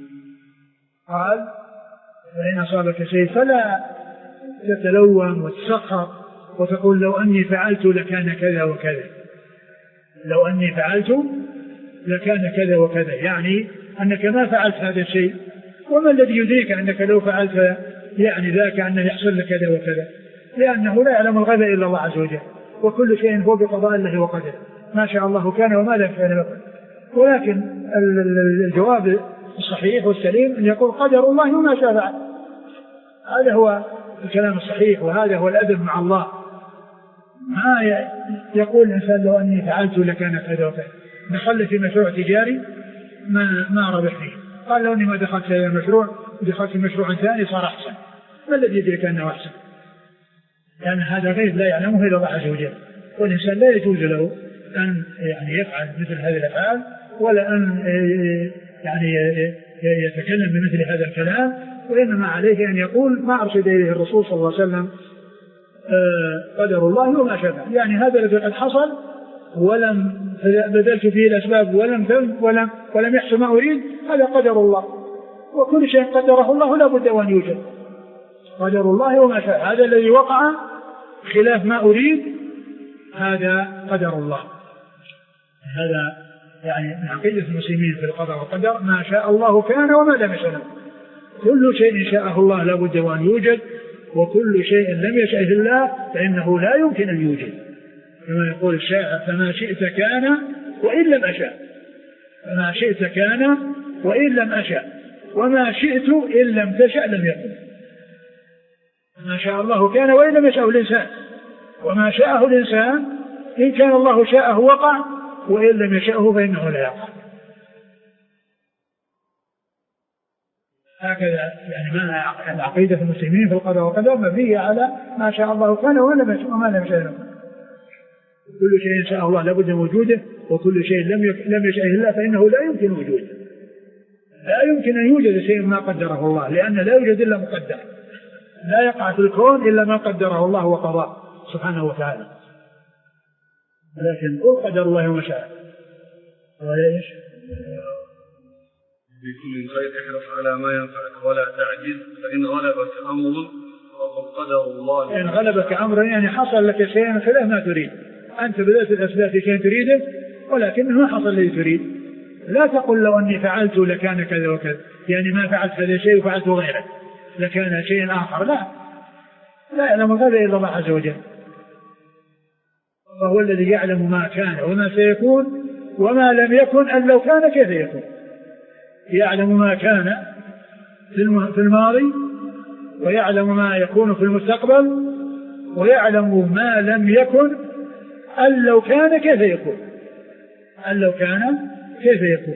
قال فإن أصابك شيء فلا تتلوم وتسخر وتقول لو أني فعلت لكان كذا وكذا، لو أني فعلت لكان كذا وكذا، يعني أنك ما فعلت هذا الشيء، وما الذي يدريك أنك لو فعلت يعني ذاك أن يحصل لك كذا وكذا، لأنه لا يعلم الغيب إلا الله عز وجل، وكل شيء هو بقضاء الله وقدره، ما شاء الله كان وما لم كان يكن. ولكن الجواب الصحيح والسليم أن يقول قدر الله وما شاء فعل، هذا هو الكلام الصحيح، وهذا هو الأدب مع الله. ما يقول الإنسان لو أني فعلت لكان كذا وكذا، دخل في مشروع تجاري ما ما ربح فيه، قال لو أني ما دخلت في المشروع ودخلت في مشروع ثاني صار أحسن، ما الذي يدرك أنه أحسن؟ لأن هذا غيب لا يعلمه إلا الله عز وجل، والإنسان لا يجوز له أن يعني يفعل مثل هذه الأفعال ولا أن يعني يتكلم بمثل هذا الكلام، وإنما عليه أن يقول ما أرشد إليه الرسول صلى الله عليه وسلم قدر الله وما شاء، يعني هذا الذي قد حصل ولم بذلت فيه الأسباب ولم ولم ولم يحصل ما أريد، هذا قدر الله، وكل شيء قدره الله لا بد أن يوجد، قدر الله وما شاء. هذا الذي وقع خلاف ما أريد هذا قدر الله. هذا يعني من عقيدة المسلمين في القضاء والقدر، ما شاء الله كان وما لم يشاء، كل شيء شاءه الله لا بد أن يوجد، وكل شيء لم يشأه الله فإنه لا يمكن أن يوجد، كما يقول الشاعر فما شئت كان وإن لم أشاء، فما شئت كان وإن لم أشاء، وما شئت إن لم تشأ لم يكن. ما شاء الله كان وإن لم يشأه الإنسان، وما شاءه الإنسان إن كان الله شاءه وقع، وإن لم يشأه فإنه لا يقع. هكذا يعني ما العقيدة المسلمين في القضاء والقدر مبنية على ما شاء الله كان وما لم يشأه. كل شيء شاء الله لابد من وجوده، وكل شيء لم لم يشأه الله فإنه لا يمكن وجوده. لا يمكن أن يوجد شيء ما قدره الله، لأن لا يوجد إلا مقدر، لا يقع في الكون إلا ما قدره الله وقضاه سبحانه وتعالى. لكن قل قدر الله وما شاء. وليش بكل خير احرص على ما ينفعك ولا تعجز، فإن غلبك أمر فقد قدر الله. إن غلبك أمر يعني حصل لك شيء خلاف ما تريد، أنت بذلت الأسباب في شيء تريده ولكنه ما حصل الذي تريد. لا تقل لو أني فعلت لكان كذا وكذا، يعني ما فعلت هذا الشيء وفعلت غيره لكان شيء آخر، لا لا يعلم هذا إلا الله عز وجل، وهو الذي يعلم ما كان وما سيكون وما لم يكن أن لو كان كيف يكون. يعلم ما كان في الماضي، ويعلم ما يكون في المستقبل، ويعلم ما لم يكن أن لو كان كيف يكون، أن لو كان كيف يكون.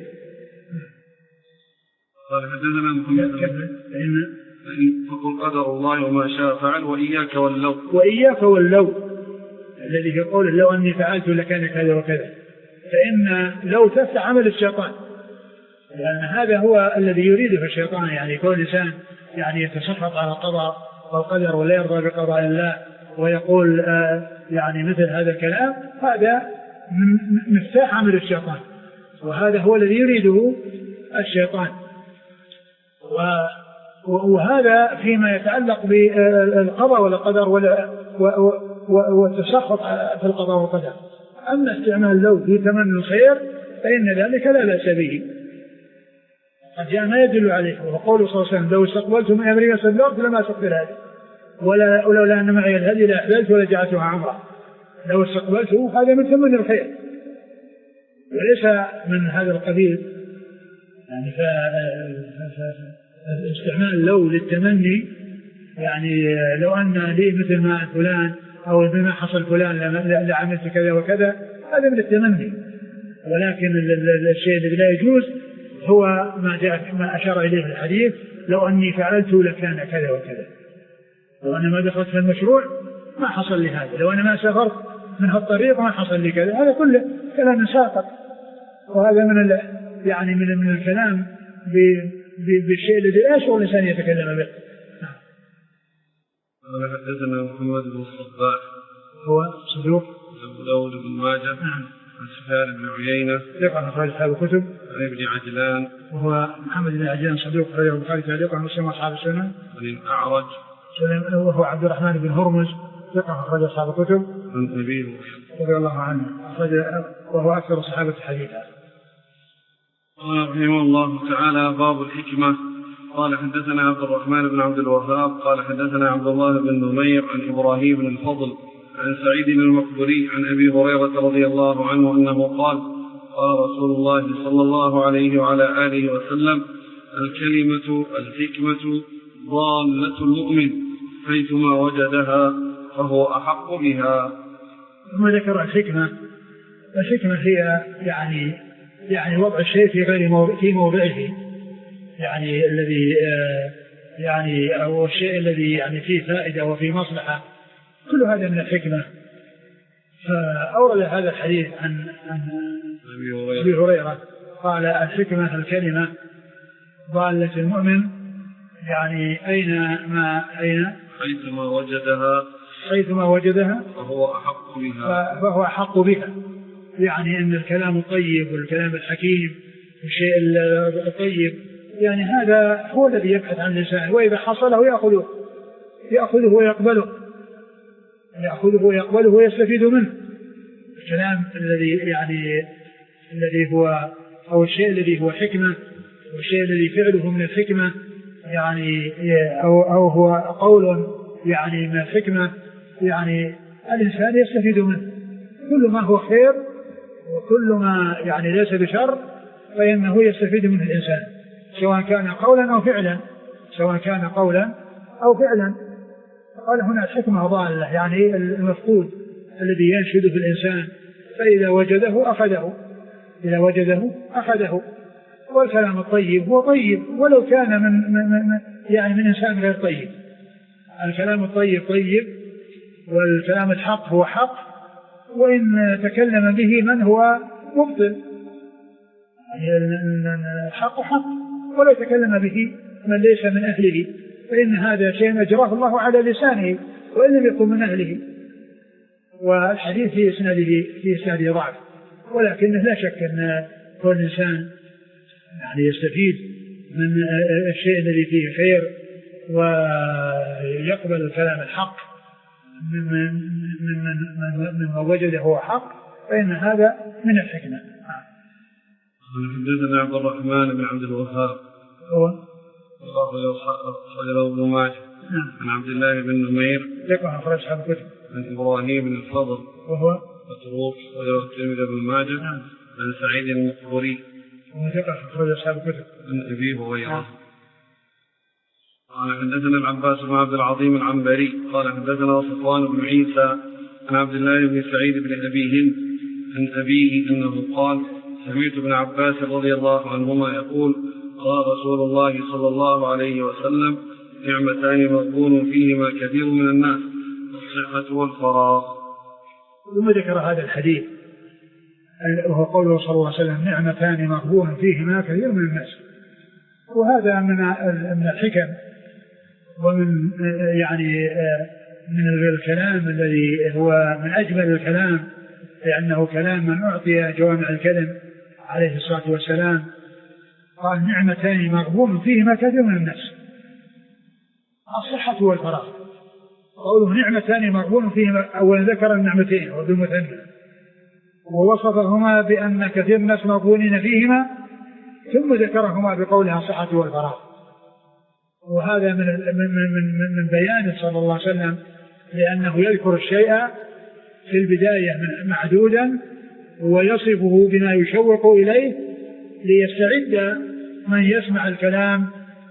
قال حدثنا محمد فإن فقل قدر الله وما شاء فعل وإياك واللو. وإياك واللو الذي في قوله لو أني فعلت لكان كذا وكذا، فإن لو تفتح عمل الشيطان، لأن هذا هو الذي يريده الشيطان، يعني يكون الإنسان يعني يتسخط على القضاء والقدر ولا يرضى بقضاء الله ويقول آه يعني مثل هذا الكلام، هذا مفتاح عمل الشيطان، وهذا هو الذي يريده الشيطان. وهذا فيما يتعلق بالقضاء والقدر والتسخط في القضاء والقدر. أما استعمال لو في تمني الخير فإن ذلك لا بأس به، قد جاء ما يدل عليه، وقوله صلى الله عليه وسلم لو استقبلت من أمري ما استدبرت لما استقبل هذه ولا ولولا أن معي الهدي لأحللت ولجعلتها عمرة. لو استقبلته هذا من تمني الخير وليس من هذا القبيل، يعني فاستعمال لو للتمني يعني لو أن لي مثل ما فلان أو بما حصل فلان لعملت كذا وكذا هذا من التمني، ولكن الشيء الذي لا يجوز هو ما جاء ما أشار إليه الحديث لو أني فعلت لكان كذا وكذا، لو أنا ما دخلت في المشروع ما حصل لي هذا، لو أنا ما سافرت من هالطريق ما حصل لي كذا، هذا كله كلام ساقط، وهذا من يعني من من الكلام بالشيء الذي لا يشعر الإنسان يتكلم به. قال حدثنا محمد بن الصباح هو صدوق أبو داود بن ماجه عن سفيان بن عيينة ثقة أخرج أصحاب الكتب عن ابن عجلان وهو محمد بن عجلان صدوق أخرجه البخاري تعليقا ومسلم وأصحاب السنن عن الأعرج وهو عبد الرحمن بن هرمز ثقة أخرج أصحاب الكتب عن أبيه رضي الله عنه وهو أكثر الصحابة حديثا. قال رحمه الله تعالى باب الحكمة. قال حدثنا عبد الرحمن بن عبد الوهاب قال حدثنا عبد الله بن نمير عن إبراهيم بن الفضل عن سعيد المقبري عن أبي هريرة رضي الله عنه أنه قال قال رسول الله صلى الله عليه وعلى آله وسلم الكلمة الحكمة ضالة المؤمن حيثما وجدها فهو أحق بها. ثم ذكر الحكمة. الحكمة هي يعني يعني وضع الشيء في غير موضع في موضعه، يعني الذي يعني أو الشيء الذي يعني فيه فائدة وفيه مصلحة، كل هذا من الحكمة. فأورد هذا الحديث عن عن أبي هريرة قال الحكمة الكلمة ضالة المؤمن، يعني أين ما أين حيثما وجدها حيثما وجدها فهو أحق بها فهو أحق بها، يعني أن الكلام الطيب والكلام الحكيم والشيء الطيب يعني هذا هو الذي يبحث عن الإنسان، وإذا حصله يأخذه يأخذه ويقبله يأخذه ويقبله ويستفيد منه. الكلام الذي يعني الذي هو أو الشيء الذي هو حكمة والشيء الذي فعله من الحكمة يعني أو, أو هو قول يعني من الحكمة، يعني الإنسان يستفيد منه. كل ما هو خير وكل ما يعني ليس بشر فإنه يستفيد منه الإنسان، سواء كان قولا أو فعلا سواء كان قولا أو فعلا. قال هنا الحكمة ضالة، يعني المفقود الذي ينشد في الإنسان، فإذا وجده أخذه إذا وجده أخذه. والكلام الطيب هو طيب ولو كان من, من, من يعني من إنسان غير طيب. الكلام الطيب طيب والكلام الحق هو حق، وإن تكلم به من هو مبطل يعني الحق حق، ولو تكلم به من ليس من أهله فإن هذا شيء أجراه الله على لسانه وإن لم يكن من أهله. والحديث في إسناده في إسناده ضعف، ولكنه لا شك أن كل إنسان يعني يستفيد من الشيء الذي فيه خير ويقبل الكلام الحق من من من من, من وجده هو حق، فإن هذا من الحكمة. حدثنا عبد الرحمن بن عبد الوهاب هو أخرجه ابن ماجه عن عبد الله بن نمير ثقة أخرج أصحاب الكتب عن إبراهيم بن الفضل وهو متروك أخرجه الترمذي بن ماجه عن سعيد المقبري وهو ثقة أخرج أصحاب الكتب عن أبي هريرة قال حدثنا العباس بن عبد العظيم العنبري قال حدثنا صفوان بن عيسى عن عبد الله بن سعيد بن أبي هند عن أبيه أنه قال سمعت ابن عباس رضي الله عنهما يقول قال رسول الله صلى الله عليه وسلم نعمتان مغبون فيهما كثير من الناس الصحة والفراغ. ثم ذكر هذا الحديث وهو قوله صلى الله عليه وسلم نعمتان مغبون فيهما كثير من الناس، وهذا من من الحكم ومن يعني من الكلام الذي هو من أجمل الكلام، لأنه كلام من أعطي جوامع الكلم عليه الصلاة والسلام. قال نعمتان مغبون فيهما كثير من الناس الصحة والفراغ. قوله نعمتان مغبون فيهما أولا ذكر النعمتين وبالمثنى، ووصفهما بأن كثير الناس مغبونين فيهما، ثم ذكرهما بقولها الصحة والفراغ. وهذا من من من من بيانه صلى الله عليه وسلم، لأنه يذكر الشيء في البداية معدودا ويصفه بما يشوق إليه ليستعد من يسمع الكلام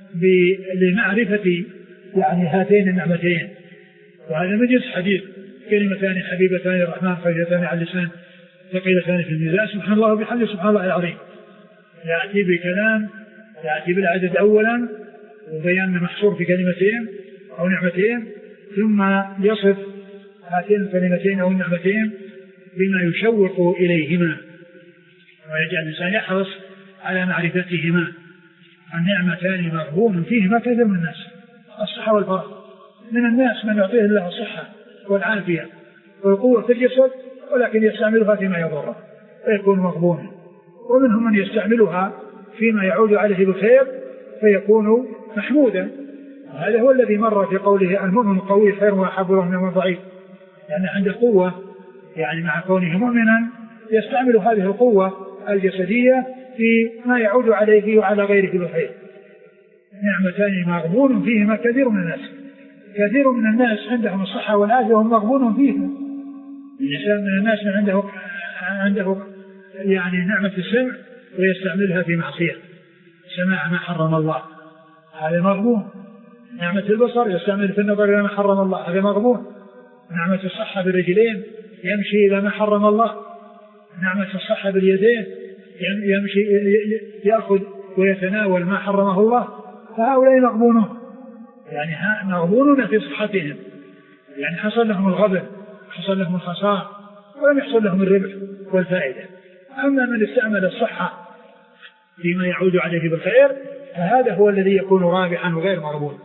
لمعرفة يعني هاتين النعمتين. وهذا من جنس حديث كلمتان حبيبتان الرحمن خفيفتان على اللسان ثقيلتان في الميزان سبحان الله وبحمده سبحان الله العظيم. يأتي بكلام يأتي بالعدد أولا وبيان محصور في كلمتين أو نعمتين، ثم يصف هاتين الكلمتين أو النعمتين بما يشوق إليهما ويجعل الإنسان يحرص على معرفتهما. النعمتان مغبون فيهما كثير من الناس، الصحة والفراغ. من الناس من يعطيه الله الصحة والعافية والقوة في الجسد ولكن يستعملها فيما يضره فيكون مغبونا، ومنهم من يستعملها فيما يعود عليه بخير فيكون محمودا. هذا هو الذي مر في قوله المؤمن القوي خير وأحب له من الضعيف، لأن عنده قوة يعني مع كونه مؤمنا يستعمل هذه القوة الجسدية في ما يعود عليه وعلى غيره بخير. نعمتان مغبون فيهما كثير من الناس، كثير من الناس عندهم الصحة والعافية وهم مغبون فيها. الإنسان من الناس من عنده عنده يعني نعمة السمع ويستعملها في معصية، سماع ما حرم الله هذا مغبون. نعمة البصر يستعمل في النظر إلى ما حرم الله هذا مغبون. نعمة الصحة بالرجلين يمشي إلى ما حرم الله. نعمة الصحة باليدين يمشي يأخذ ويتناول ما حرمه الله. فهؤلاء مغبونون، يعني مغبونون في صحتهم، يعني حصل لهم الغبن حصل لهم الخسارة ولم يحصل لهم الربح والفائدة. أما من استعمل الصحة فيما يعود عليه بالخير فهذا هو الذي يكون رابحا وغير مغبون.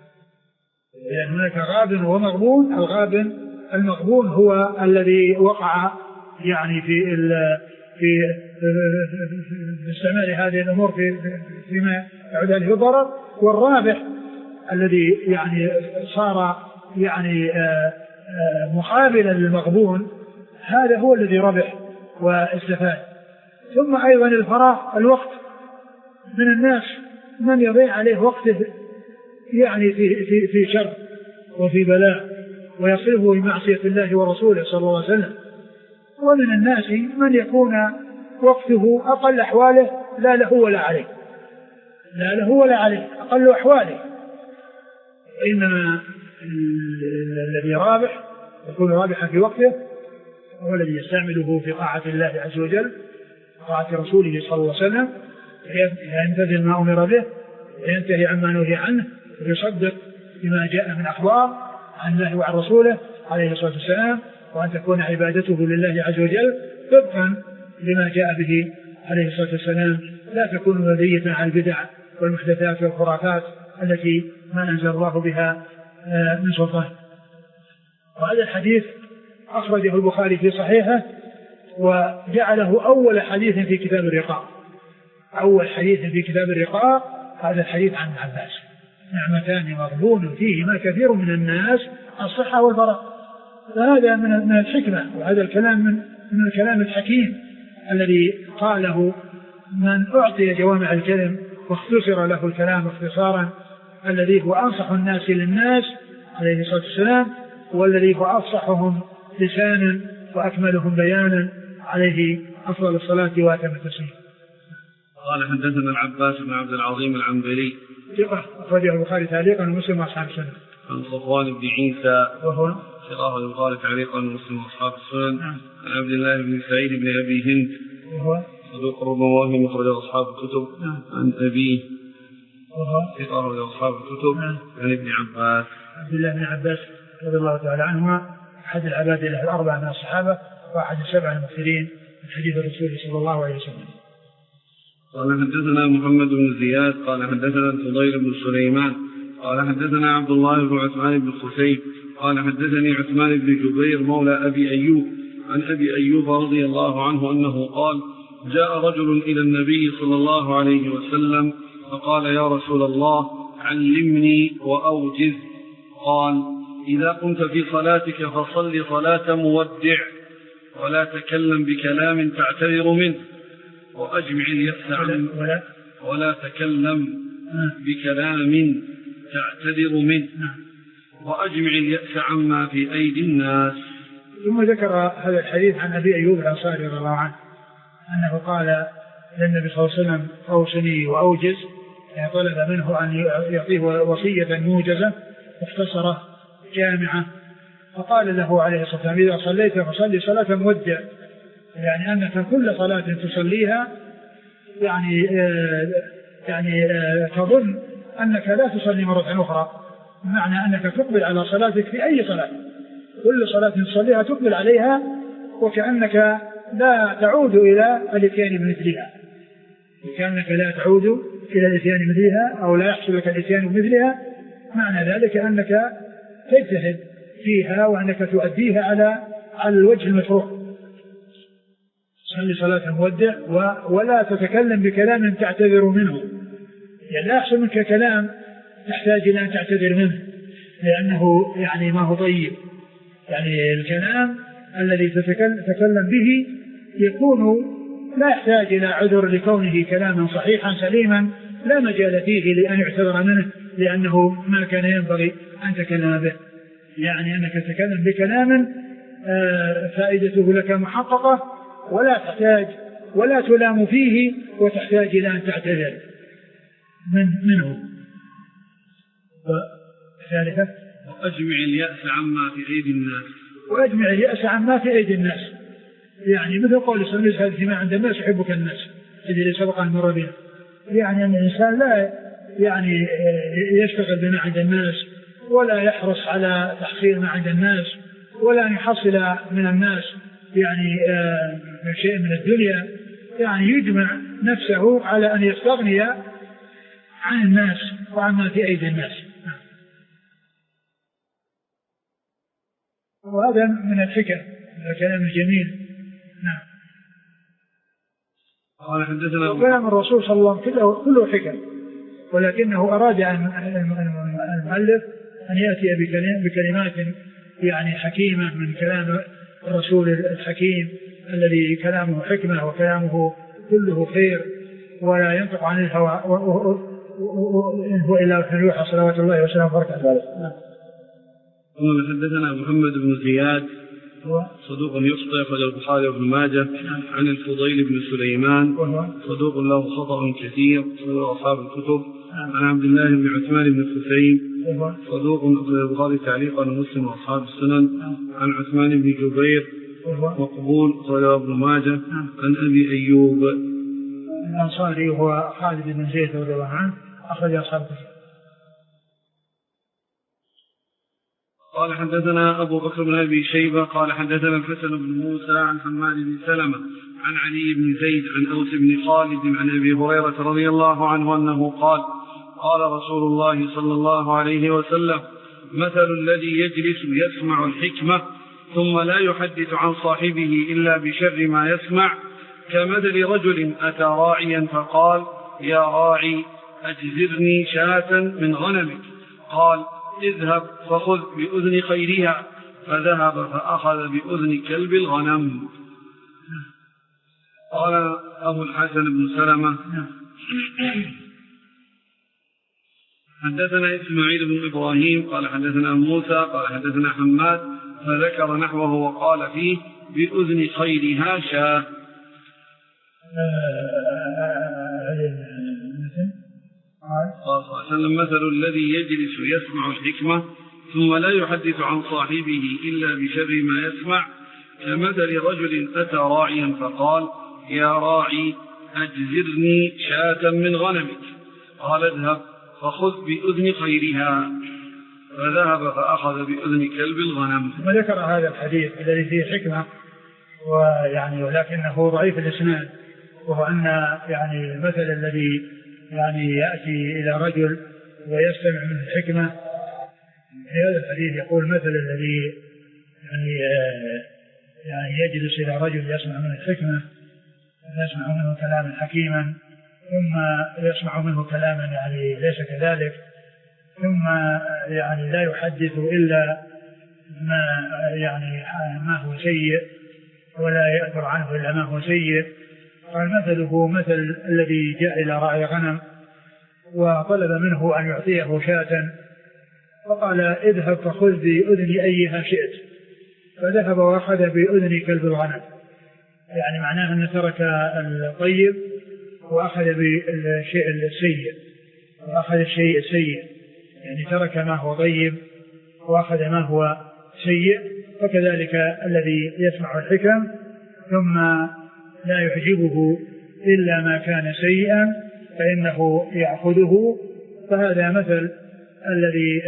لأن هناك غابن ومغبون. الغابن المغبون هو الذي وقع يعني في في في استعمال هذه الأمور في فيما يعود عليه بالضرر، والرابح الذي يعني صار يعني مقابلا للمغبون هذا هو الذي ربح واستفاد. ثم أيضا الفراغ الوقت، من الناس من يضيع عليه وقته يعني في في في شر وفي بلاء ويصرفه بمعصية الله ورسوله صلى الله عليه وسلم. ومن الناس من يكون وقته أقل أحواله لا له ولا عليه، لا له ولا عليه أقل أحواله. إنما الذي رابح يكون رابحا في وقته هو الذي يستعمله في طاعة الله عز وجل طاعة رسوله صلى الله عليه وسلم، يمتثل ما أمر به وينتهي عما نهي عنه ويصدق بما جاء من أخبار عن الله وعن رسوله عليه الصلاة والسلام، وأن تكون عبادته لله عز وجل طبقا لما جاء به عليه الصلاة والسلام، لا تكون مبنية على البدع والمحدثات والخرافات التي ما أنزل الله بها من سلطان. وهذا الحديث أخرجه البخاري في صحيحه وجعله أول حديث في كتاب الرقاق. أول حديث في كتاب الرقاق هذا الحديث عن عباس، نعمتان مغبون فيهما كثير من الناس الصحة والفراغ. فهذا من الحكمة، وهذا الكلام من من الكلام الحكيم الذي قاله من أعطي جوامع الكلم واختصر له الكلام اختصارا، الذي هو أنصح الناس للناس عليه الصلاة والسلام، والذي هو أفصحهم لسانا وأكملهم بيانا عليه أفضل الصلاة وأتم التسليم. قال حدثنا العباس بن عبد العظيم العنبري ثقة أخرجه البخاري تعليقا ومسلم وأصحاب السنة. عن صفوان بن عيسى وهو ثقة البخاري تعليقا ومسلم وأصحاب السنة. عن عبد الله بن سعيد بن أبي هند وهو صدوق ربما وهم أخرجه أصحاب الكتب. عن أبيه وهو ثقة أخرجه أصحاب الكتب. عن ابن عباس عبد الله بن عباس رضي الله تعالى عنهما أحد العباد له الأربعة من الصحابة وأحد السبع المكثرين من حديث الرسول صلى الله عليه وسلم. قال حدثنا محمد بن زياد قال حدثنا الفضيل بن سليمان قال حدثنا عبد الله بن عثمان بن خسيب قال حدثني عثمان بن جبير مولى أبي أيوب عن أبي أيوب رضي الله عنه أنه قال جاء رجل إلى النبي صلى الله عليه وسلم فقال يا رسول الله علمني وأوجز. قال إذا قمت في صلاتك فصل صلاة مودع ولا تكلم بكلام تعتذر منه وأجمع اليأس عن ولا, ولا تكلم بكلام تعتذر منه وأجمع اليأس عما في أيدي الناس. ثم ذكر هذا الحديث عن أبي أيوب الأنصاري رضي الله عنه أنه قال للنبي صلى الله عليه وسلم أوصني وأوجز، يعني طلب منه أن يعطيه وصية موجزة مختصرة جامعة، فقال له عليه الصلاة والسلام إذا صليت فصلي صلاة مودع، يعني أنك كل صلاة تصليها يعني آه يعني آه تظن أنك لا تصلي مرة أخرى، بمعنى أنك تقبل على صلاتك في أي صلاة، كل صلاة تصليها تقبل عليها وكأنك لا تعود إلى الاتيان بمثلها، وكأنك لا تعود إلى الاتيان بمثلها أو لا يحصل لك الاتيان بمثلها، معنى ذلك أنك تجتهد فيها وأنك تؤديها على على الوجه المشروع. صلي صلاة مودع ولا تتكلم بكلام تعتذر منه، يعني لا يحصل منك كلام تحتاج إلى أن تعتذر منه لأنه يعني ما هو طيب، يعني الكلام الذي تتكلم به يكون لا يحتاج إلى عذر لكونه كلاما صحيحا سليما لا مجال فيه لأن يعتذر منه لأنه ما كان ينبغي أن تكلم به، يعني أنك تتكلم بكلام فائدته لك محققة ولا تحتاج ولا تلام فيه وتحتاج إلى أن تعتذر من منه. ثالثا وأجمع اليأس عما في أيدي الناس وأجمع اليأس عما في أيدي الناس، يعني مثل قول صلى الله عليه وسلم ما عند الناس يحبك الناس الذي سبق أن مر بها، يعني أن الإنسان لا يعني يشتغل بما عند الناس ولا يحرص على تحصيل ما عند الناس ولا أن يحصل من الناس يعني شيء من الدنيا، يعني يجمع نفسه على أن يستغني عن الناس وعما في أيدي الناس. وهذا من الحكم من الكلام الجميل. نعم. قال حدثنا وكلام الرسول صلى الله عليه وسلم كله, كله حكم، ولكنه أراد أن المؤلف أن يأتي بكلمات يعني حكيمة من كلام الرسول الحكيم الذي كلامه حكمة وكلامه كله خير ولا ينطق عن الهوى هو إلا وحي يوحى صلوات الله وسلامه وبركاته. قال حدثنا محمد بن زياد صدوق يخطئ أخرجه البخاري وابن ماجه عن الفضيل بن سليمان صدوق له خطأ كثير صدوق أصحاب الكتب عن عبد الله بن عثمان بن خثيم صدوق أخرجه البخاري تعليقا ومسلم وأصحاب السنن عن عثمان بن جبير مقبول أخرجه ابن ماجه عن أبي أيوب الأنصاري هو خالد بن زيد رضي الله عنه أخرج أصحاب الكتب. قال حدثنا أبو بكر بن أبي شيبة قال حدثنا الحسن بن موسى عن حماد بن سلمة عن علي بن زيد عن أوس بن خالد عن أبي هريرة رضي الله عنه أنه قال قال رسول الله صلى الله عليه وسلم مثل الذي يجلس يسمع الحكمة ثم لا يحدث عن صاحبه إلا بشر ما يسمع كمثل رجل أتى راعيا فقال يا راعي أجزرني شاة من غنمك، قال اذهب فخذ بأذن خيرها، فذهب فأخذ بأذن كلب الغنم. قال أبو الحسن بن سلمة حدثنا إسماعيل بن إبراهيم قال حدثنا موسى قال حدثنا حماد فذكر نحوه وقال فيه بأذن خيرها شاة. قال صلى الله عليه وسلم مثل الذي يجلس يسمع الحكمة ثم لا يحدث عن صاحبه إلا بشر ما يسمع كمثل رجل أتى راعيا فقال يا راعي أجزرني شاة من غنمك، قال اذهب فخذ بأذن خيرها، فذهب فأخذ بأذن كلب الغنم. ثم ذكر هذا الحديث الذي فيه حكمة ويعني ولكنه ضعيف الإسناد، وهو أن يعني المثل الذي يعني يأتي إلى رجل ويستمع منه الحكمة، في هذا الحديث يقول مثل الذي يعني يعني يجلس إلى رجل يسمع منه الحكمة يسمع منه كلاما حكيما ثم يسمع منه كلاما يعني ليس كذلك ثم يعني لا يحدث إلا ما يعني ما هو سيء ولا يأثر عنه إلا ما هو سيء. قال مثله مثل الذي جاء إلى راعي غنم وطلب منه أن يعطيه شاة، فقال اذهب فخذ بأذن أيها شئت، فذهب وأخذ بأذن كلب الغنم، يعني معناه أنه ترك الطيب وأخذ بالشيء السيء، وأخذ الشيء السيء، يعني ترك ما هو طيب وأخذ ما هو سيء. فكذلك الذي يسمع الحكم ثم لا يعجبه إلا ما كان سيئا فإنه يأخذه، فهذا مثل الذي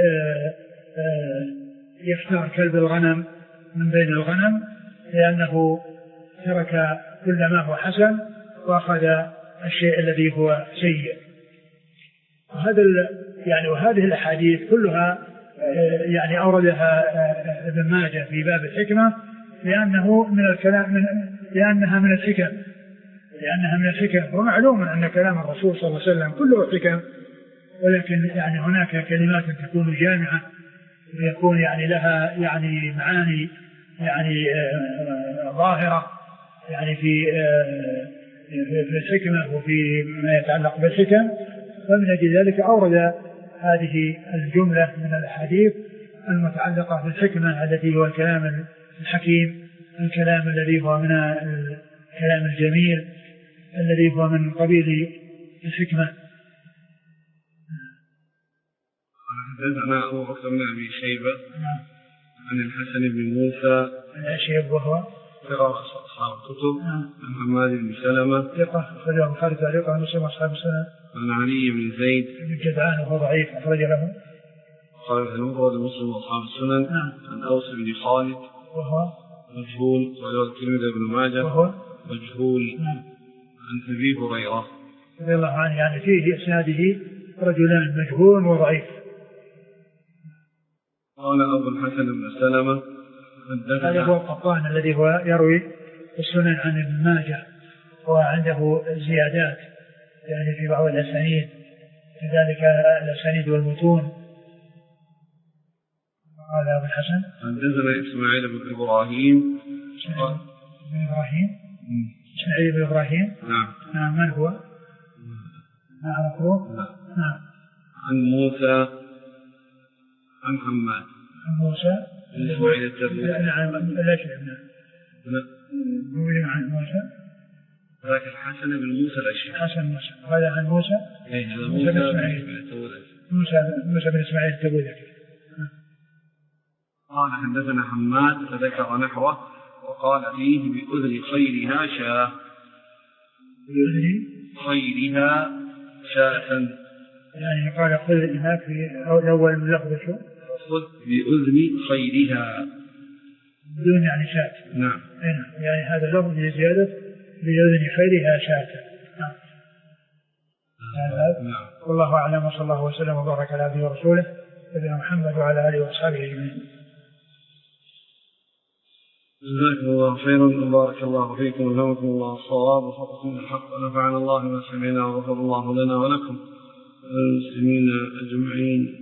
يختار كلب الغنم من بين الغنم لأنه ترك كل ما هو حسن وأخذ الشيء الذي هو سيء. وهذا يعني وهذه الأحاديث كلها يعني أوردها ابن ماجه في باب الحكمة لأنه من الكلام من لأنها من الحكم لأنها من الحكم ومعلوم أن كلام الرسول صلى الله عليه وسلم كله حكم، ولكن يعني هناك كلمات تكون جامعة ويكون يعني لها يعني معاني يعني ظاهرة يعني في في الحكمة وفي ما يتعلق بالحكم، فمن أجل ذلك أورد هذه الجملة من الأحاديث المتعلقة بالحكمة التي هو الكلام الحكيم، الكلام الذي هو من الكلام الجميل الذي هو من قبيل الحكمة. حدثنا أبو بكر بن أبي شيبة عن الحسن بن موسى الأشيب وهو ثقة أصحاب الكتب، عن حماد بن سلمة ثقة أخرجه البخاري تعليقا ومسلم أصحاب السنن، عن علي بن زيد بن جدعان وهو ضعيف أخرج له قال المفرد مسلم وأصحاب السنن، عن أوس بن خالد وهو مجهول ورواه الترمذي بن ماجه وهو مجهول، عن أبي هريرة رضي الله عنه، يعني فيه إسناده رجلان مجهول وضعيف. قال أبو الحسن بن سلمة هذا هو القطان الذي هو يروي السنن عن ابن ماجه وعنده زيادات يعني في بعض الأسانيد، كذلك الأسانيد والمتون. قال أبو الحسن حدثنا إسماعيل بن إبراهيم بن إبراهيم إسماعيل بن إبراهيم نعم نعم من هو؟ نعم نعم عن موسى عن حماد عن موسى إسماعيل التبوذكي نعم لا شيء نقول عن موسى ذاك الحسن بن موسى الأشعري حسن موسى هذا عن موسى موسى بن إسماعيل موسى موسى بن إسماعيل التبوذكي. قال حدثنا حماد فذكر نحوه وقال فيه بأذن خيرها شاة بأذن خيرها شاة يعني قال خذ هناك في الأول من لفظ شو خذ بأذن خيرها بدون يعني شاة نعم يعني هذا اللفظ زيادة بأذن خيرها شاة نعم. نعم. والله أعلم وصلى الله وسلم وبارك على عبده ورسوله نبينا محمد وعلى آله وأصحابه أجمعين. جزاكم الله خيرا وبارك الله فيكم وجزاكم الله الصواب وفقكم الحق ونفعنا الله ما سمعنا وغفر الله لنا ولكم المسلمين أجمعين.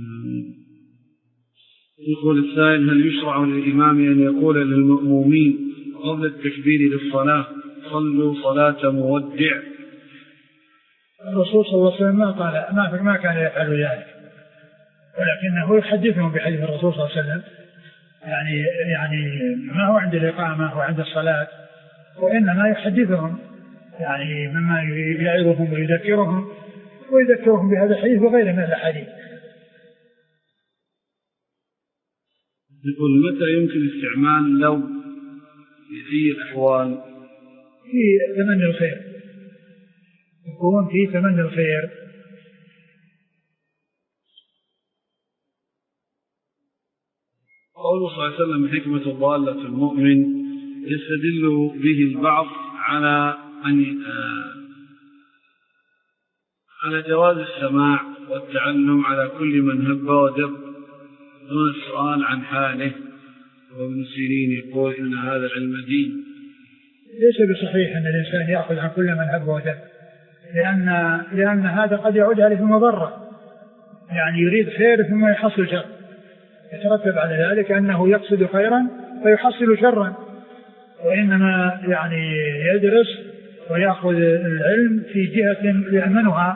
يقول السائل: هل يشرع للإمام أن يقول للمأمومين قبل التكبير للصلاة صلوا صلاة مودع؟ الرسول صلى الله عليه وسلم ما قال ما ما كان يفعل ذلك، ولكنه يحدثهم بحديث الرسول صلى الله عليه وسلم، يعني يعني ما هو عند الإقامة وعند الصلاة، وإنما يحدثهم يعني مما يعظهم ويذكرهم ويذكرهم بهذا الحديث وغيره من الأحاديث. يقول: متى يمكن استعمال لو في أي الأحوال؟ في تمني الخير، يكون في تمني الخير. قوله صلى الله عليه وسلم: حكمة ضالة المؤمن، يستدل به البعض على أن على جواز السماع والتعلم على كل من هب ودب دون السؤال عن حاله. وابن سيرين يقول إن هذا العلم دين. ليس بصحيح أن الإنسان يأخذ عن كل من هب ودب، لأن لأن هذا قد يعود عليه مضرة، يعني يريد خير ثم يحصل شر، يترتب على ذلك أنه يقصد خيرا فيحصل شرا، وإنما يعني يدرس ويأخذ العلم في جهة يأمنها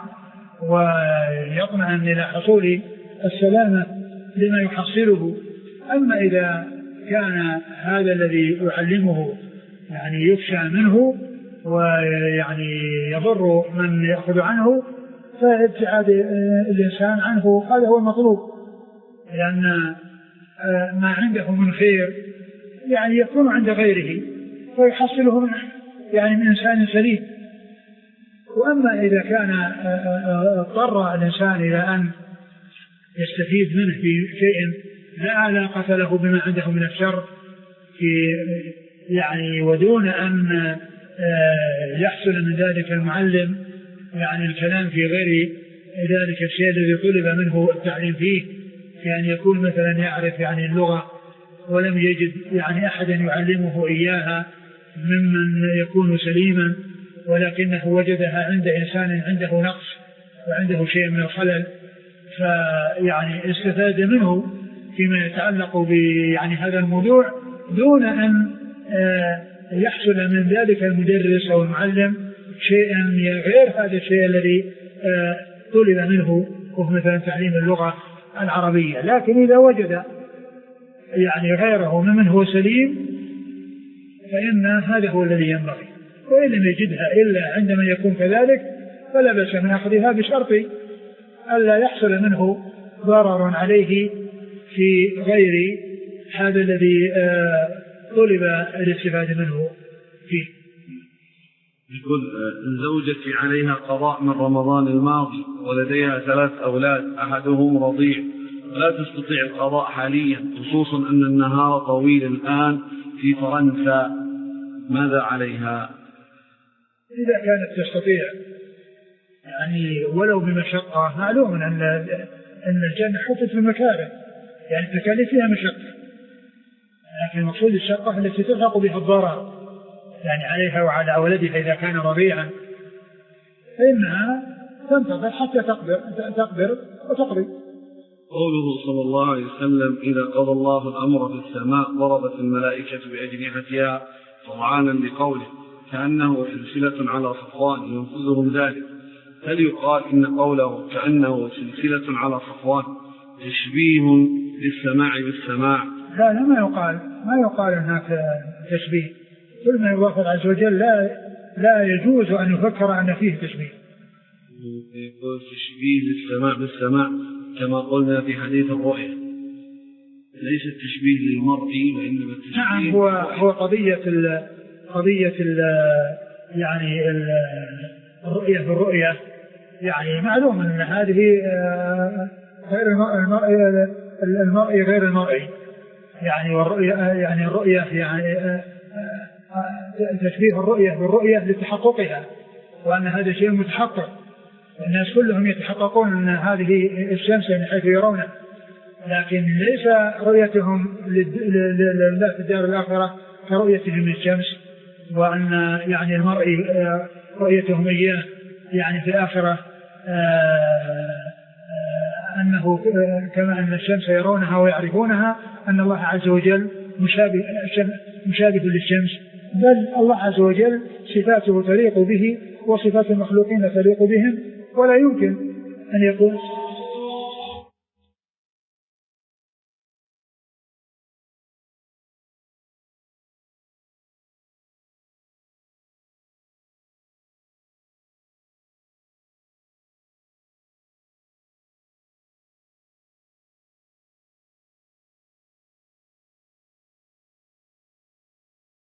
ويطمئن إلى حصول السلامة لما يحصله. أما إذا كان هذا الذي يعلمه يعني يخشى منه ويعني يضر من يأخذ عنه، فابتعاد الإنسان عنه هذا هو المطلوب، لأن ما عنده من خير يعني يكون عند غيره ويحصله من يعني من إنسان سليم. وأما إذا كان اضطر الإنسان إلى أن يستفيد منه في شيء لا علاقة له بما عنده من الشر في يعني ودون أن يحصل من ذلك المعلم يعني الكلام في غير ذلك الشيء الذي طلب منه التعليم فيه، يعني يكون مثلا يعرف يعني اللغة ولم يجد يعني أحدا يعلمه إياها ممن يكون سليما، ولكنه وجدها عند إنسان عنده نقص وعنده شيء من الخلل، فيعني استفاد منه فيما يتعلق بيعني هذا الموضوع دون أن يحصل من ذلك المدرس أو المعلم شيئا غير هذا الشيء الذي طلب منه، وهو مثلا تعليم اللغة العربية. لكن إذا وجد يعني غيره ممن هو سليم فإن هذا هو الذي ينبغي، وإن لم يجدها إلا عندما يكون كذلك فلا بأس من أخذها بشرط ألا يحصل منه ضرر عليه في غير هذا الذي طلب الاستفادة منه فيه. يقول زوجتي عليها قضاء من رمضان الماضي ولديها ثلاث أولاد أحدهم رضيع ولا تستطيع القضاء حاليا، خصوصا أن النهار طويل الآن في فرنسا، ماذا عليها؟ إذا كانت تستطيع يعني ولو بمشقة، معلوم أن أن الجنة حطت في المكاره يعني التكاليف فيها مشقة، لكن المقصود الشقة التي تلحق بها الضرر يعني عليها وعلى ولدها إذا كان رضيعا، فإنها تنتظر حتى تقدر تقدر وتقضي. قوله صلى الله عليه وسلم إذا قضى الله الأمر في السماء ضربت الملائكة بأجنحتها طمعانا لقوله كأنه سلسلة على صفوان ينفذهم ذلك، هل يقال إن قوله كأنه سلسلة على صفوان تشبيه للسماع بالسماع؟ لا لا ما يقال ما يقال هناك تشبيه، كل ما يضاف عز وجل لا لا يجوز أن يفكر أن فيه تشبيه. يقول تشبيه للسماع بالسماع كما قلنا في حديث الرؤيا، ليس التشبيه للمرء وإنما التشبيه نعم هو هو قضية ال قضية ال يعني ال الرؤية بالرؤية، يعني معلوم أن هذه غير المرء المرء غير المرء يعني والرؤية يعني الرؤية يعني تشبيه الرؤية بالرؤية لتحققها، وأن هذا شيء متحقق، الناس كلهم يتحققون أن هذه الشمس من حيث يرونه، لكن ليس رؤيتهم لله في الدار الآخرة كرؤيتهم للشمس، وأن يعني المرء رؤيتهم إياه يعني في الآخرة أنه كما أن الشمس يرونها ويعرفونها أن الله عز وجل مشابه, مشابه للشمس، بل الله عز وجل صفاته تليق به وصفات المخلوقين تليق بهم، ولا يمكن أن يكون